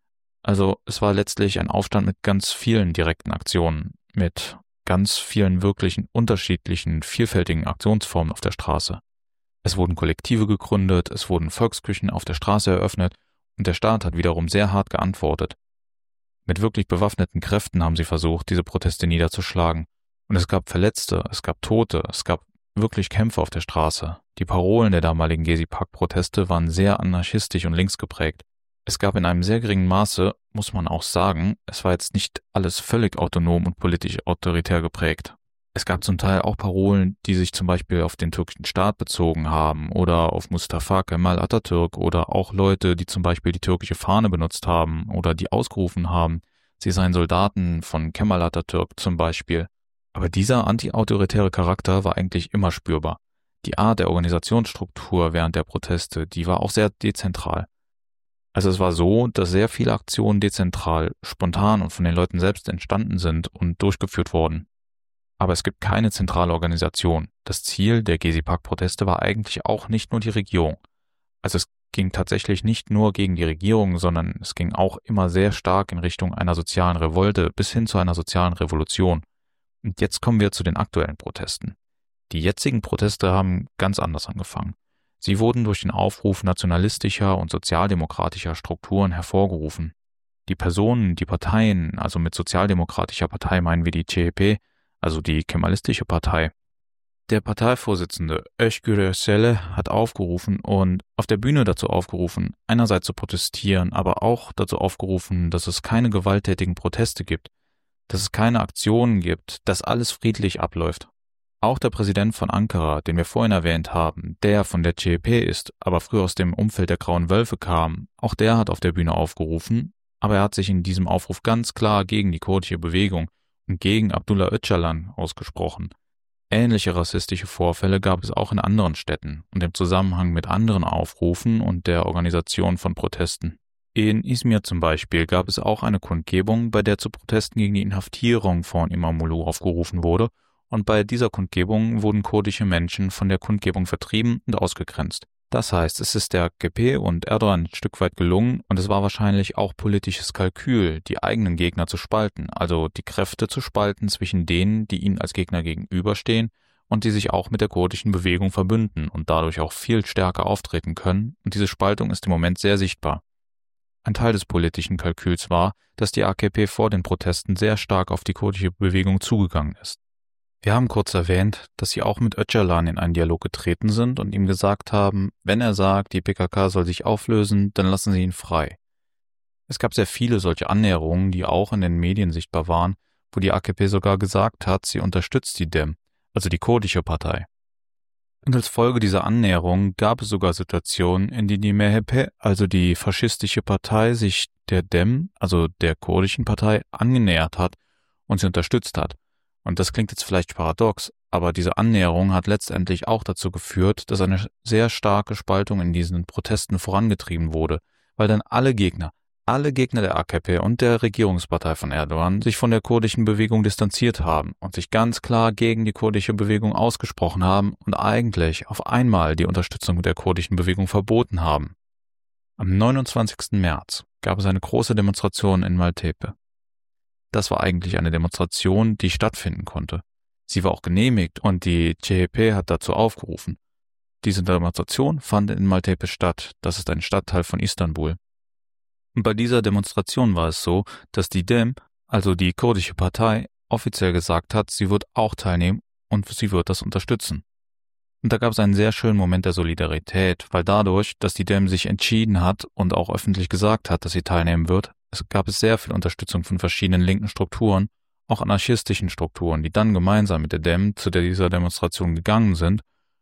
Also es war letztlich ein Aufstand mit ganz vielen direkten Aktionen, mit ganz vielen wirklichen unterschiedlichen, vielfältigen Aktionsformen auf der Straße. Es wurden Kollektive gegründet, es wurden Volksküchen auf der Straße eröffnet und der Staat hat wiederum sehr hart geantwortet. Mit wirklich bewaffneten Kräften haben sie versucht, diese Proteste niederzuschlagen. Und es gab Verletzte, es gab Tote, es gab wirklich Kämpfe auf der Straße. Die Parolen der damaligen Gezi-Park-Proteste waren sehr anarchistisch und links geprägt. Es gab in einem sehr geringen Maße, muss man auch sagen, es war jetzt nicht alles völlig autonom und politisch autoritär geprägt. Es gab zum Teil auch Parolen, die sich zum Beispiel auf den türkischen Staat bezogen haben oder auf Mustafa Kemal Atatürk oder auch Leute, die zum Beispiel die türkische Fahne benutzt haben oder die ausgerufen haben, sie seien Soldaten von Kemal Atatürk zum Beispiel. Aber dieser anti-autoritäre Charakter war eigentlich immer spürbar. Die Art der Organisationsstruktur während der Proteste, die war auch sehr dezentral. Also es war so, dass sehr viele Aktionen dezentral, spontan und von den Leuten selbst entstanden sind und durchgeführt wurden. Aber es gibt keine zentrale Organisation. Das Ziel der Gezi-Park-Proteste war eigentlich auch nicht nur die Regierung. Also es ging tatsächlich nicht nur gegen die Regierung, sondern es ging auch immer sehr stark in Richtung einer sozialen Revolte bis hin zu einer sozialen Revolution. Und jetzt kommen wir zu den aktuellen Protesten. Die jetzigen Proteste haben ganz anders angefangen. Sie wurden durch den Aufruf nationalistischer und sozialdemokratischer Strukturen hervorgerufen. Die Personen, die Parteien, also mit sozialdemokratischer Partei meinen wir die CHP, also die Kemalistische Partei. Der Parteivorsitzende Özgür Özel hat aufgerufen und auf der Bühne dazu aufgerufen, einerseits zu protestieren, aber auch dazu aufgerufen, dass es keine gewalttätigen Proteste gibt, dass es keine Aktionen gibt, dass alles friedlich abläuft. Auch der Präsident von Ankara, den wir vorhin erwähnt haben, der von der CHP ist, aber früher aus dem Umfeld der Grauen Wölfe kam, auch der hat auf der Bühne aufgerufen, aber er hat sich in diesem Aufruf ganz klar gegen die kurdische Bewegung und gegen Abdullah Öcalan ausgesprochen. Ähnliche rassistische Vorfälle gab es auch in anderen Städten und im Zusammenhang mit anderen Aufrufen und der Organisation von Protesten. In Izmir zum Beispiel gab es auch eine Kundgebung, bei der zu Protesten gegen die Inhaftierung von İmamoğlu aufgerufen wurde, und bei dieser Kundgebung wurden kurdische Menschen von der Kundgebung vertrieben und ausgegrenzt. Das heißt, es ist der AKP und Erdogan ein Stück weit gelungen und es war wahrscheinlich auch politisches Kalkül, die eigenen Gegner zu spalten, also die Kräfte zu spalten zwischen denen, die ihnen als Gegner gegenüberstehen und die sich auch mit der kurdischen Bewegung verbünden und dadurch auch viel stärker auftreten können, und diese Spaltung ist im Moment sehr sichtbar. Ein Teil des politischen Kalküls war, dass die AKP vor den Protesten sehr stark auf die kurdische Bewegung zugegangen ist. Wir haben kurz erwähnt, dass sie auch mit Öcalan in einen Dialog getreten sind und ihm gesagt haben, wenn er sagt, die PKK soll sich auflösen, dann lassen sie ihn frei. Es gab sehr viele solche Annäherungen, die auch in den Medien sichtbar waren, wo die AKP sogar gesagt hat, sie unterstützt die DEM, also die kurdische Partei. Und als Folge dieser Annäherung gab es sogar Situationen, in denen die MHP, also die faschistische Partei, sich der DEM, also der kurdischen Partei, angenähert hat und sie unterstützt hat. Und das klingt jetzt vielleicht paradox, aber diese Annäherung hat letztendlich auch dazu geführt, dass eine sehr starke Spaltung in diesen Protesten vorangetrieben wurde, weil dann alle Gegner der AKP und der Regierungspartei von Erdogan sich von der kurdischen Bewegung distanziert haben und sich ganz klar gegen die kurdische Bewegung ausgesprochen haben und eigentlich auf einmal die Unterstützung der kurdischen Bewegung verboten haben. Am 29. März gab es eine große Demonstration in Maltepe. Das war eigentlich eine Demonstration, die stattfinden konnte. Sie war auch genehmigt und die CHP hat dazu aufgerufen. Diese Demonstration fand in Maltepe statt, das ist ein Stadtteil von Istanbul. Und bei dieser Demonstration war es so, dass die DEM, also die kurdische Partei, offiziell gesagt hat, sie wird auch teilnehmen und sie wird das unterstützen. Und da gab es einen sehr schönen Moment der Solidarität, weil dadurch, dass die DEM sich entschieden hat und auch öffentlich gesagt hat, dass sie teilnehmen wird, gab es sehr viel Unterstützung von verschiedenen linken Strukturen, auch anarchistischen Strukturen, die dann gemeinsam mit der DEM zu dieser Demonstration gegangen sind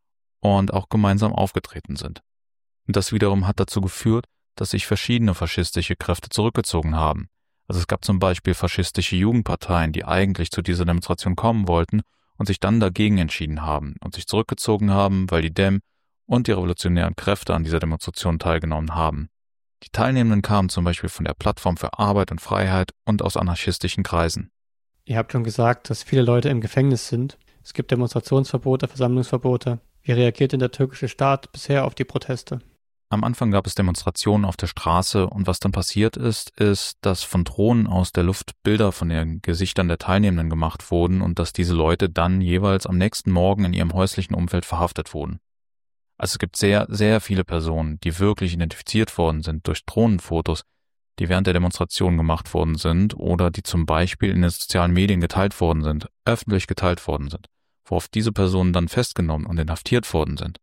und auch gemeinsam aufgetreten sind. Und das wiederum hat dazu geführt, dass sich verschiedene faschistische Kräfte zurückgezogen haben. Also es gab zum Beispiel faschistische Jugendparteien, die eigentlich zu dieser Demonstration kommen wollten und sich dann dagegen entschieden haben und sich zurückgezogen haben, weil die DEM und die revolutionären Kräfte an dieser Demonstration teilgenommen haben. Die Teilnehmenden kamen zum Beispiel von der Plattform für Arbeit und Freiheit und aus anarchistischen Kreisen. Ihr habt schon gesagt, dass viele Leute im Gefängnis sind. Es gibt Demonstrationsverbote, Versammlungsverbote. Wie reagiert denn der türkische Staat bisher auf die Proteste? Am Anfang gab es Demonstrationen auf der Straße und was dann passiert ist, dass von Drohnen aus der Luft Bilder von den Gesichtern der Teilnehmenden gemacht wurden und dass diese Leute dann jeweils am nächsten Morgen in ihrem häuslichen Umfeld verhaftet wurden. Also es gibt sehr, sehr viele Personen, die wirklich identifiziert worden sind durch Drohnenfotos, die während der Demonstration gemacht worden sind oder die zum Beispiel in den sozialen Medien geteilt worden sind, öffentlich geteilt worden sind, worauf diese Personen dann festgenommen und inhaftiert worden sind.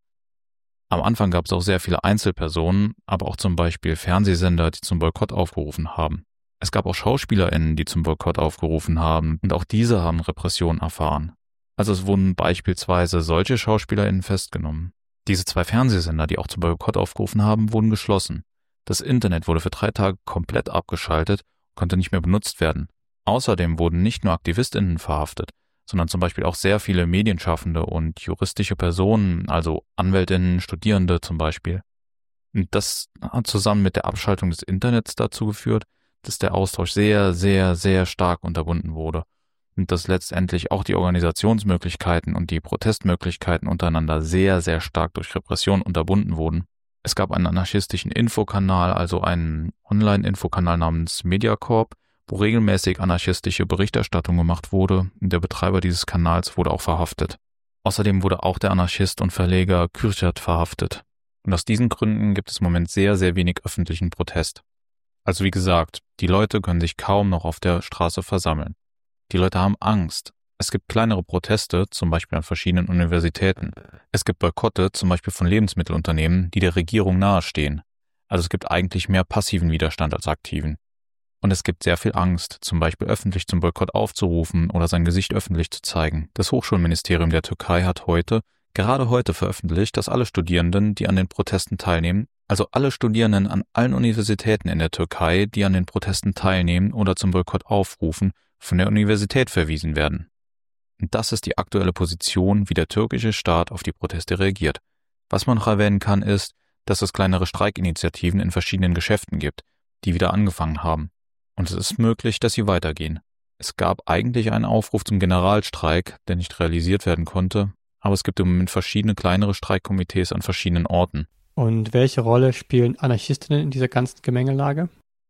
Am Anfang gab es auch sehr viele Einzelpersonen, aber auch zum Beispiel Fernsehsender, die zum Boykott aufgerufen haben. Es gab auch SchauspielerInnen, die zum Boykott aufgerufen haben und auch diese haben Repressionen erfahren. Also es wurden beispielsweise solche SchauspielerInnen festgenommen. Diese 2 Fernsehsender, die auch zum Boykott aufgerufen haben, wurden geschlossen. Das Internet wurde für 3 Tage komplett abgeschaltet und konnte nicht mehr benutzt werden. Außerdem wurden nicht nur AktivistInnen verhaftet, sondern zum Beispiel auch sehr viele Medienschaffende und juristische Personen, also AnwältInnen, Studierende zum Beispiel. Und das hat zusammen mit der Abschaltung des Internets dazu geführt, dass der Austausch sehr, sehr, sehr stark unterbunden wurde und dass letztendlich auch die Organisationsmöglichkeiten und die Protestmöglichkeiten untereinander sehr, sehr stark durch Repression unterbunden wurden. Es gab einen anarchistischen Infokanal, also einen Online-Infokanal namens Mediacorp, wo regelmäßig anarchistische Berichterstattung gemacht wurde. Der Betreiber dieses Kanals wurde auch verhaftet. Außerdem wurde auch der Anarchist und Verleger Kürşat verhaftet. Und aus diesen Gründen gibt es im Moment sehr, sehr wenig öffentlichen Protest. Also wie gesagt, die Leute können sich kaum noch auf der Straße versammeln. Die Leute haben Angst. Es gibt kleinere Proteste, zum Beispiel an verschiedenen Universitäten. Es gibt Boykotte, zum Beispiel von Lebensmittelunternehmen, die der Regierung nahestehen. Also es gibt eigentlich mehr passiven Widerstand als aktiven. Und es gibt sehr viel Angst, zum Beispiel öffentlich zum Boykott aufzurufen oder sein Gesicht öffentlich zu zeigen. Das Hochschulministerium der Türkei hat gerade heute veröffentlicht, dass alle Studierenden, die an den Protesten teilnehmen, also alle Studierenden an allen Universitäten in der Türkei, die an den Protesten teilnehmen oder zum Boykott aufrufen, von der Universität verwiesen werden. Und das ist die aktuelle Position, wie der türkische Staat auf die Proteste reagiert. Was man noch erwähnen kann, ist, dass es kleinere Streikinitiativen in verschiedenen Geschäften gibt, die wieder angefangen haben. Und es ist möglich, dass sie weitergehen. Es gab eigentlich einen Aufruf zum Generalstreik, der nicht realisiert werden konnte, aber es gibt im Moment verschiedene kleinere Streikkomitees an verschiedenen Orten. Und welche Rolle spielen Anarchistinnen in dieser ganzen Gemengelage?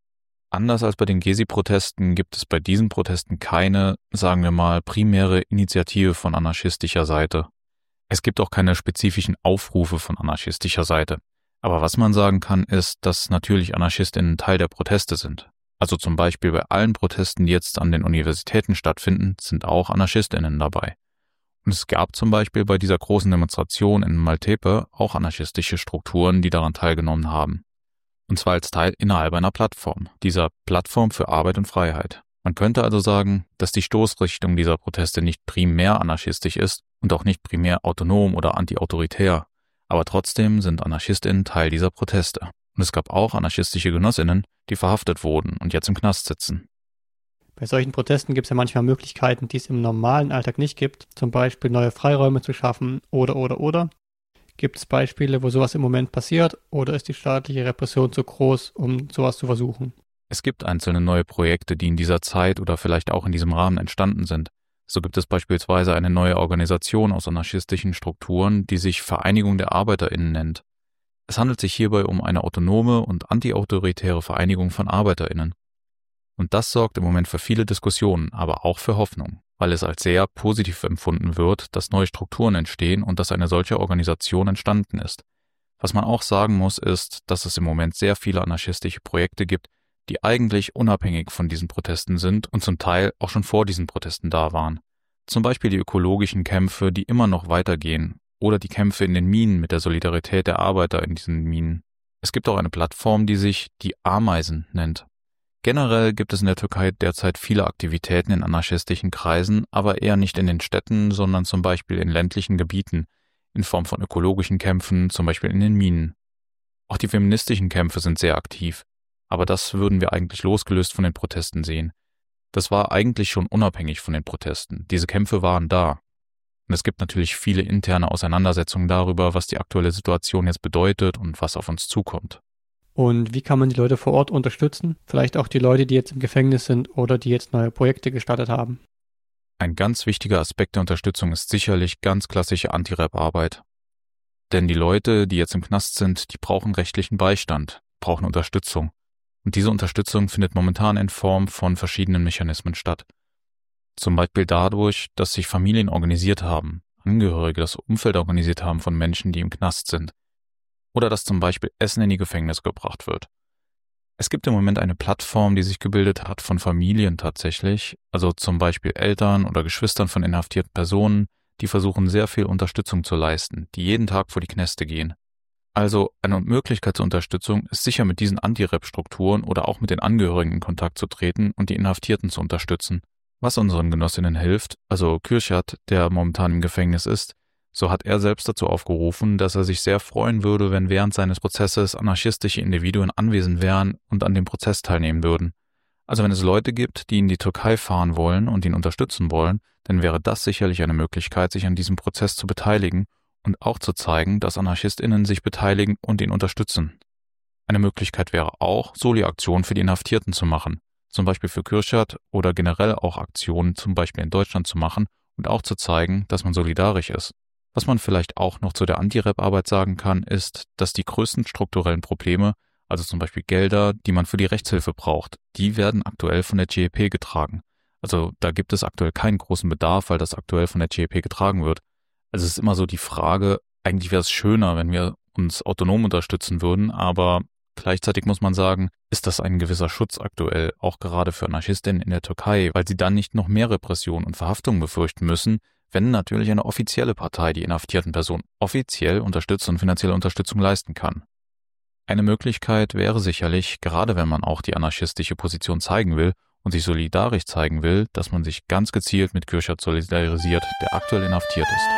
Anders als bei den Gezi-Protesten gibt es bei diesen Protesten keine, sagen wir mal, primäre Initiative von anarchistischer Seite. Es gibt auch keine spezifischen Aufrufe von anarchistischer Seite. Aber was man sagen kann, ist, dass natürlich AnarchistInnen Teil der Proteste sind. Also zum Beispiel bei allen Protesten, die jetzt an den Universitäten stattfinden, sind auch AnarchistInnen dabei. Und es gab zum Beispiel bei dieser großen Demonstration in Maltepe auch anarchistische Strukturen, die daran teilgenommen haben. Und zwar als Teil innerhalb einer Plattform, dieser Plattform für Arbeit und Freiheit. Man könnte also sagen, dass die Stoßrichtung dieser Proteste nicht primär anarchistisch ist und auch nicht primär autonom oder antiautoritär. Aber trotzdem sind AnarchistInnen Teil dieser Proteste. Und es gab auch anarchistische GenossInnen, die verhaftet wurden und jetzt im Knast sitzen. Bei solchen Protesten gibt es ja manchmal Möglichkeiten, die es im normalen Alltag nicht gibt, zum Beispiel neue Freiräume zu schaffen oder. Gibt es Beispiele, wo sowas im Moment passiert oder ist die staatliche Repression zu groß, um sowas zu versuchen? Es gibt einzelne neue Projekte, die in dieser Zeit oder vielleicht auch in diesem Rahmen entstanden sind. So gibt es beispielsweise eine neue Organisation aus anarchistischen Strukturen, die sich Vereinigung der ArbeiterInnen nennt. Es handelt sich hierbei um eine autonome und antiautoritäre Vereinigung von ArbeiterInnen. Und das sorgt im Moment für viele Diskussionen, aber auch für Hoffnung, weil es als sehr positiv empfunden wird, dass neue Strukturen entstehen und dass eine solche Organisation entstanden ist. Was man auch sagen muss, ist, dass es im Moment sehr viele anarchistische Projekte gibt, die eigentlich unabhängig von diesen Protesten sind und zum Teil auch schon vor diesen Protesten da waren. Zum Beispiel die ökologischen Kämpfe, die immer noch weitergehen, oder die Kämpfe in den Minen mit der Solidarität der Arbeiter in diesen Minen. Es gibt auch eine Plattform, die sich die Ameisen nennt. Generell gibt es in der Türkei derzeit viele Aktivitäten in anarchistischen Kreisen, aber eher nicht in den Städten, sondern zum Beispiel in ländlichen Gebieten, in Form von ökologischen Kämpfen, zum Beispiel in den Minen. Auch die feministischen Kämpfe sind sehr aktiv, aber das würden wir eigentlich losgelöst von den Protesten sehen. Das war eigentlich schon unabhängig von den Protesten. Diese Kämpfe waren da. Und es gibt natürlich viele interne Auseinandersetzungen darüber, was die aktuelle Situation jetzt bedeutet und was auf uns zukommt. Und wie kann man die Leute vor Ort unterstützen? Vielleicht auch die Leute, die jetzt im Gefängnis sind oder die jetzt neue Projekte gestartet haben. Ein ganz wichtiger Aspekt der Unterstützung ist sicherlich ganz klassische Anti-Rap-Arbeit. Denn die Leute, die jetzt im Knast sind, die brauchen rechtlichen Beistand, brauchen Unterstützung. Und diese Unterstützung findet momentan in Form von verschiedenen Mechanismen statt. Zum Beispiel dadurch, dass sich Familien organisiert haben, Angehörige das Umfeld organisiert haben von Menschen, die im Knast sind. Oder dass zum Beispiel Essen in die Gefängnisse gebracht wird. Es gibt im Moment eine Plattform, die sich gebildet hat von Familien tatsächlich, also zum Beispiel Eltern oder Geschwistern von inhaftierten Personen, die versuchen sehr viel Unterstützung zu leisten, die jeden Tag vor die Knäste gehen. Also eine Möglichkeit zur Unterstützung ist sicher mit diesen Anti-Rap-Strukturen oder auch mit den Angehörigen in Kontakt zu treten und die Inhaftierten zu unterstützen. Was unseren Genossinnen hilft, also Kürşad, der momentan im Gefängnis ist, so hat er selbst dazu aufgerufen, dass er sich sehr freuen würde, wenn während seines Prozesses anarchistische Individuen anwesend wären und an dem Prozess teilnehmen würden. Also wenn es Leute gibt, die in die Türkei fahren wollen und ihn unterstützen wollen, dann wäre das sicherlich eine Möglichkeit, sich an diesem Prozess zu beteiligen und auch zu zeigen, dass AnarchistInnen sich beteiligen und ihn unterstützen. Eine Möglichkeit wäre auch, Soli-Aktionen für die Inhaftierten zu machen, zum Beispiel für Kürşad oder generell auch Aktionen zum Beispiel in Deutschland zu machen und auch zu zeigen, dass man solidarisch ist. Was man vielleicht auch noch zu der Anti-Rap-Arbeit sagen kann, ist, dass die größten strukturellen Probleme, also zum Beispiel Gelder, die man für die Rechtshilfe braucht, die werden aktuell von der GEP getragen. Also da gibt es aktuell keinen großen Bedarf, weil das aktuell von der GEP getragen wird. Also es ist immer so die Frage, eigentlich wäre es schöner, wenn wir uns autonom unterstützen würden, aber gleichzeitig muss man sagen, ist das ein gewisser Schutz aktuell, auch gerade für Anarchistinnen in der Türkei, weil sie dann nicht noch mehr Repression und Verhaftung befürchten müssen, wenn natürlich eine offizielle Partei die inhaftierten Personen offiziell unterstützt und finanzielle Unterstützung leisten kann. Eine Möglichkeit wäre sicherlich, gerade wenn man auch die anarchistische Position zeigen will und sich solidarisch zeigen will, dass man sich ganz gezielt mit Kürşad solidarisiert, der aktuell inhaftiert ist.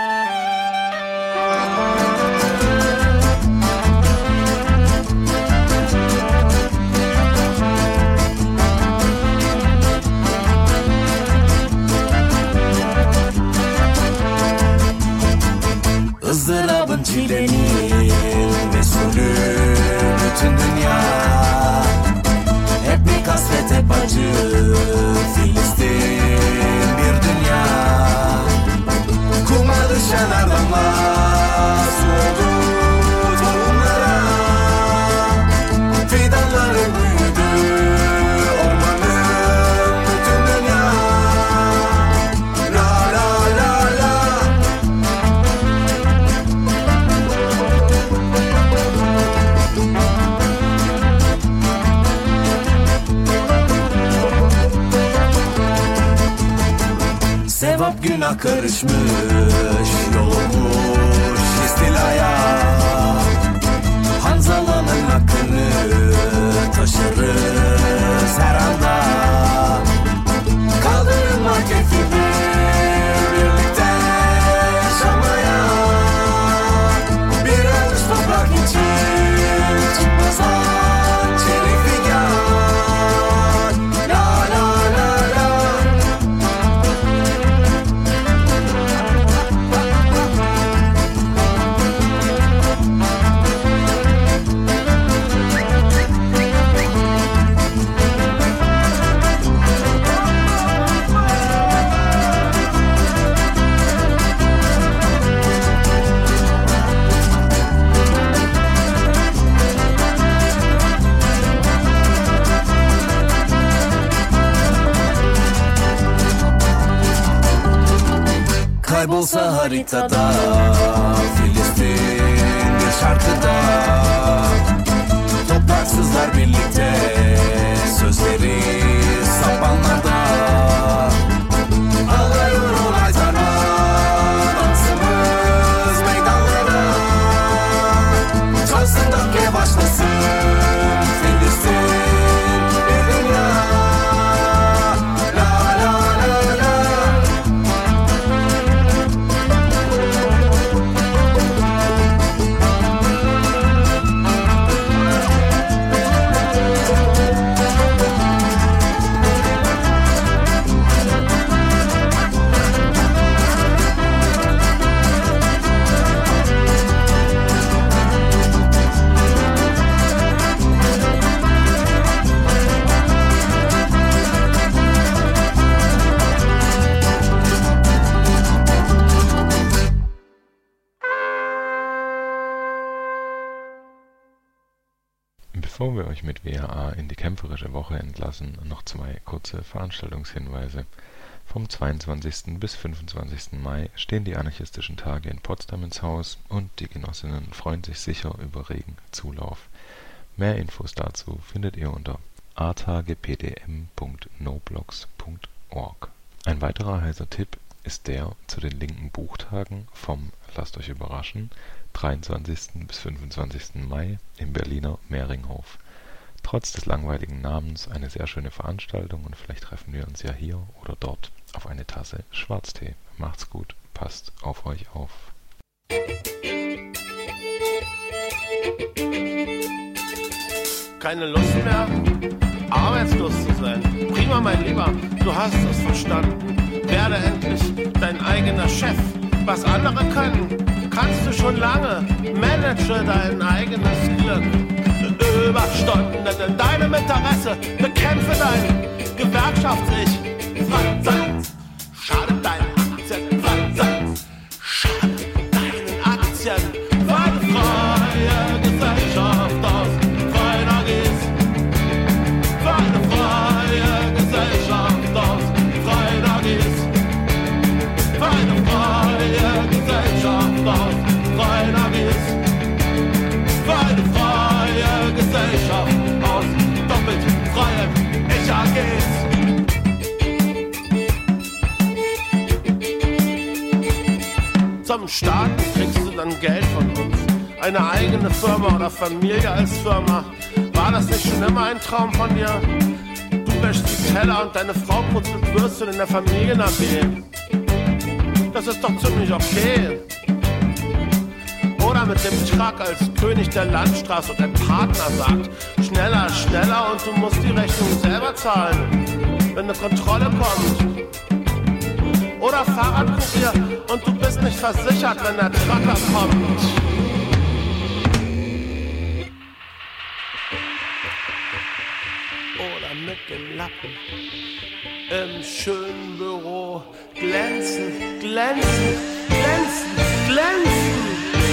ızdırabın çilenin mesulü bütün dünya. Hep bir kasvet hep acı Filistin bir dünya. Kuma düşen ardımlar su oldu tohumlara. Fidanların büyüdü ormanın bütün dünya. La la la la. Sevap günah karışmış yol olmuş istilaya. Hanzala'nın hakkını taşırız her anda. Kaldırılmak keyfini birlikte yaşamaya. Bir avuç toprak için çıkmaz hançeri figan. La la la la. kaybolsa haritada, Filistin bir şarkıda, topraksızlar birlikte, sözleri sapanlarda, ağlıyor olaylara, dansımız meydanlara, çalsın da başlasın Filistin bir dünya. Bevor wir euch mit WHA in die kämpferische Woche entlassen, noch 2 kurze Veranstaltungshinweise. Vom 22. bis 25. Mai stehen die anarchistischen Tage in Potsdam ins Haus und die Genossinnen freuen sich sicher über regen Zulauf. Mehr Infos dazu findet ihr unter atagepdm.noblogs.org. Ein weiterer heißer Tipp ist der zu den linken Buchtagen vom Lasst euch überraschen 23. bis 25. Mai im Berliner Mehringhof. Trotz des langweiligen Namens eine sehr schöne Veranstaltung und vielleicht treffen wir uns ja hier oder dort auf eine Tasse Schwarztee. Macht's gut, passt auf euch auf. Keine Lust mehr, arbeitslos zu sein. Prima, mein Lieber, du hast es verstanden. Werde endlich dein eigener Chef. Was andere können, kannst du schon lange. Manage dein eigenes Glück. Überstunden in deinem Interesse. Bekämpfe dein Gewerkschafts-Ich. Freizeit schadet deinen Aktien. Freizeit schadet deinen Aktien. Weil du freie Gesellschaft aus Freien gehst. Weil du freie Gesellschaft aus Freien gehst. Weil du freie Gesellschaft aus Freien gehst. Weil du freie Gesellschaft aus doppelt freiem Ich gehst. Zum Starten kriegst du dann Geld von uns. Eine eigene Firma oder Familie als Firma. War das nicht schon immer ein Traum von dir? Du wäschst die Teller und deine Frau putzelt Würstchen in der Familien-AG. Das ist doch ziemlich okay. Oder mit dem Truck als König der Landstraße und dein Partner sagt, schneller, schneller und du musst die Rechnung selber zahlen, wenn eine Kontrolle kommt. Oder Fahrradkurier und du bist nicht versichert, wenn der Trucker kommt. Oder mit dem Lappen im schönen Büro glänzen, glänzen, glänzen, glänzen.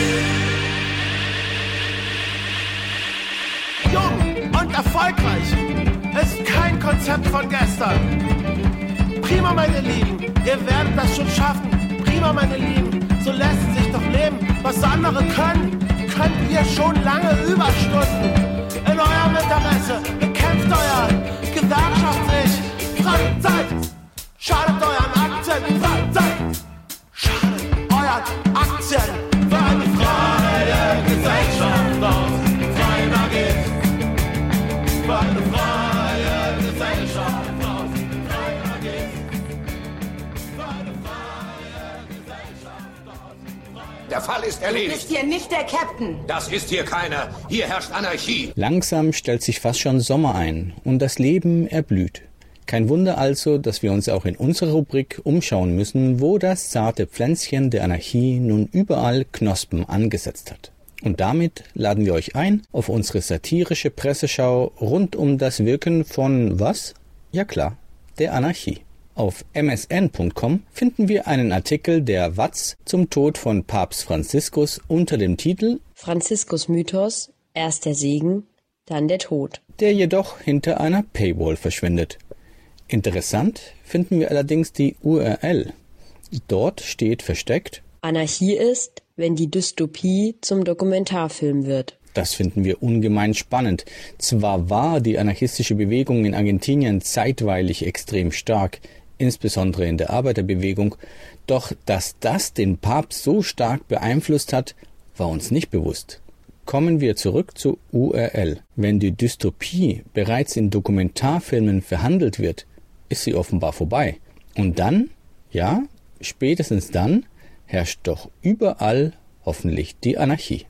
Jung und erfolgreich ist kein Konzept von gestern. Prima, meine Lieben, ihr werdet das schon schaffen. Prima, meine Lieben, so lässt sich doch leben. Was andere können, könnt ihr schon lange Überstunden. In eurem Interesse bekämpft euer Gewerkschafts-Ich. Freizeit schadet euren Aktien. Freizeit schadet euren Aktien. Für eine freie Gesellschaft aus Freien geht. Für eine freie Gesellschaft aus Freien geht. Für eine freie Gesellschaft aus Freien. Der Fall ist erledigt. Du bist hier nicht der Captain. Das ist hier keiner. Hier herrscht Anarchie. Langsam stellt sich fast schon Sommer ein und das Leben erblüht. Kein Wunder also, dass wir uns auch in unserer Rubrik umschauen müssen, wo das zarte Pflänzchen der Anarchie nun überall Knospen angesetzt hat. Und damit laden wir euch ein auf unsere satirische Presseschau rund um das Wirken von was? Ja klar, der Anarchie. Auf msn.com finden wir einen Artikel der WAZ zum Tod von Papst Franziskus unter dem Titel Franziskus Mythos, erst der Segen, dann der Tod, der jedoch hinter einer Paywall verschwindet. Interessant finden wir allerdings die URL. Dort steht versteckt: Anarchie ist, wenn die Dystopie zum Dokumentarfilm wird. Das finden wir ungemein spannend. Zwar war die anarchistische Bewegung in Argentinien zeitweilig extrem stark, insbesondere in der Arbeiterbewegung, doch dass das den Papst so stark beeinflusst hat, war uns nicht bewusst. Kommen wir zurück zu URL. Wenn die Dystopie bereits in Dokumentarfilmen verhandelt wird, ist sie offenbar vorbei. Und dann, ja, spätestens dann, herrscht doch überall hoffentlich die Anarchie.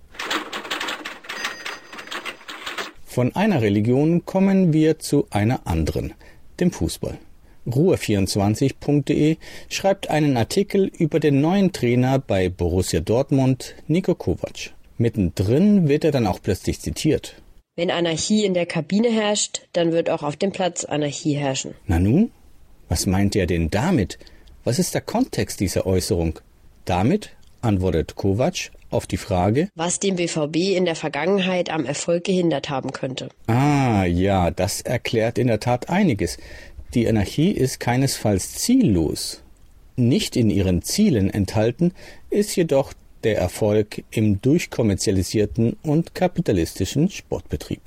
Von einer Religion kommen wir zu einer anderen, dem Fußball. Ruhr24.de schreibt einen Artikel über den neuen Trainer bei Borussia Dortmund, Niko Kovac. Mittendrin wird er dann auch plötzlich zitiert. Wenn Anarchie in der Kabine herrscht, dann wird auch auf dem Platz Anarchie herrschen. Nanu? Was meint er denn damit? Was ist der Kontext dieser Äußerung? Damit antwortet Kovac auf die Frage, was den BVB in der Vergangenheit am Erfolg gehindert haben könnte. Ah, ja, das erklärt in der Tat einiges. Die Anarchie ist keinesfalls ziellos. Nicht in ihren Zielen enthalten ist jedoch der Erfolg im durchkommerzialisierten und kapitalistischen Sportbetrieb.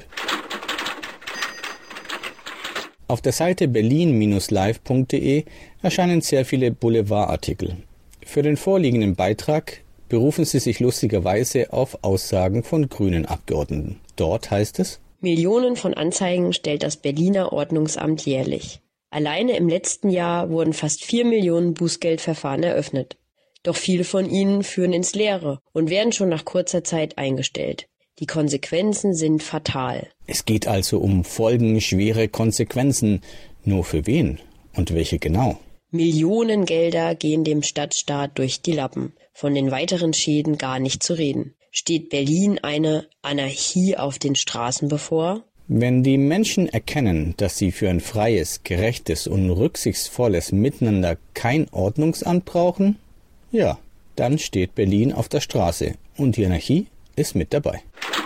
Auf der Seite berlin-live.de erscheinen sehr viele Boulevardartikel. Für den vorliegenden Beitrag berufen sie sich lustigerweise auf Aussagen von grünen Abgeordneten. Dort heißt es: Millionen von Anzeigen stellt das Berliner Ordnungsamt jährlich. Alleine im letzten Jahr wurden fast 4 Millionen Bußgeldverfahren eröffnet. Doch viele von ihnen führen ins Leere und werden schon nach kurzer Zeit eingestellt. Die Konsequenzen sind fatal. Es geht also um folgenschwere Konsequenzen. Nur für wen und welche genau? Millionen Gelder gehen dem Stadtstaat durch die Lappen. Von den weiteren Schäden gar nicht zu reden. Steht Berlin eine Anarchie auf den Straßen bevor? Wenn die Menschen erkennen, dass sie für ein freies, gerechtes und rücksichtsvolles Miteinander kein Ordnungsamt brauchen, ja, dann steht Berlin auf der Straße und die Anarchie ist mit dabei.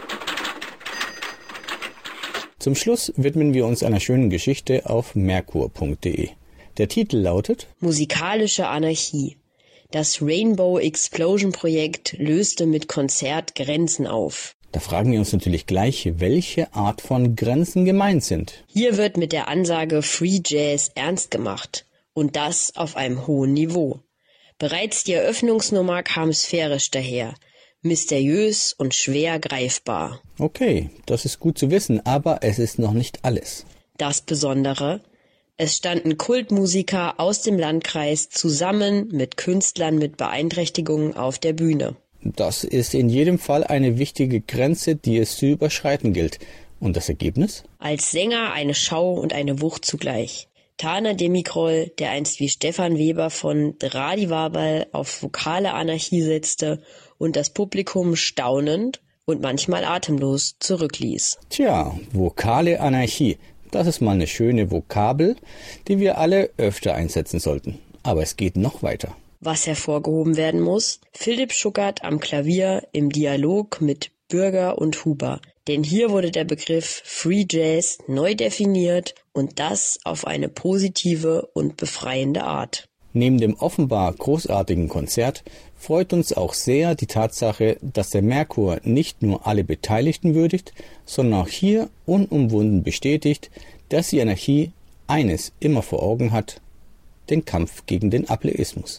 Zum Schluss widmen wir uns einer schönen Geschichte auf merkur.de. Der Titel lautet: Musikalische Anarchie. Das Rainbow Explosion Projekt löste mit Konzert Grenzen auf. Da fragen wir uns natürlich gleich, welche Art von Grenzen gemeint sind. Hier wird mit der Ansage Free Jazz ernst gemacht. Und das auf einem hohen Niveau. Bereits die Eröffnungsnummer kam sphärisch daher. Mysteriös und schwer greifbar. Okay, das ist gut zu wissen, aber es ist noch nicht alles. Das Besondere: Es standen Kultmusiker aus dem Landkreis zusammen mit Künstlern mit Beeinträchtigungen auf der Bühne. Das ist in jedem Fall eine wichtige Grenze, die es zu überschreiten gilt. Und das Ergebnis? Als Sänger eine Schau und eine Wucht zugleich. Tana Demikrol, der einst wie Stefan Weber von Dradiwabal auf vokale Anarchie setzte und das Publikum staunend und manchmal atemlos zurückließ. Tja, vokale Anarchie. Das ist mal eine schöne Vokabel, die wir alle öfter einsetzen sollten. Aber es geht noch weiter. Was hervorgehoben werden muss: Philipp Schuckert am Klavier im Dialog mit Bürger und Huber. Denn hier wurde der Begriff Free Jazz neu definiert und das auf eine positive und befreiende Art. Neben dem offenbar großartigen Konzert freut uns auch sehr die Tatsache, dass der Merkur nicht nur alle Beteiligten würdigt, sondern auch hier unumwunden bestätigt, dass die Anarchie eines immer vor Augen hat: den Kampf gegen den Ableismus.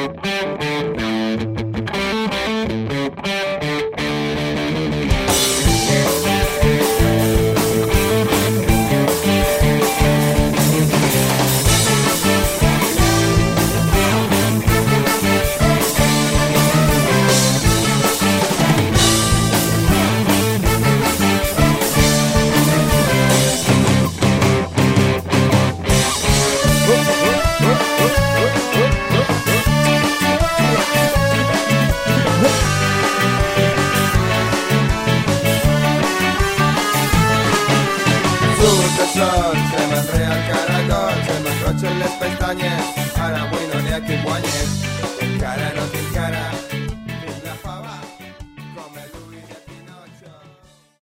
Se me enreda el caracol, se me enrochan las pestañas. Ahora bueno, ni a que guañes. Cara no te cara.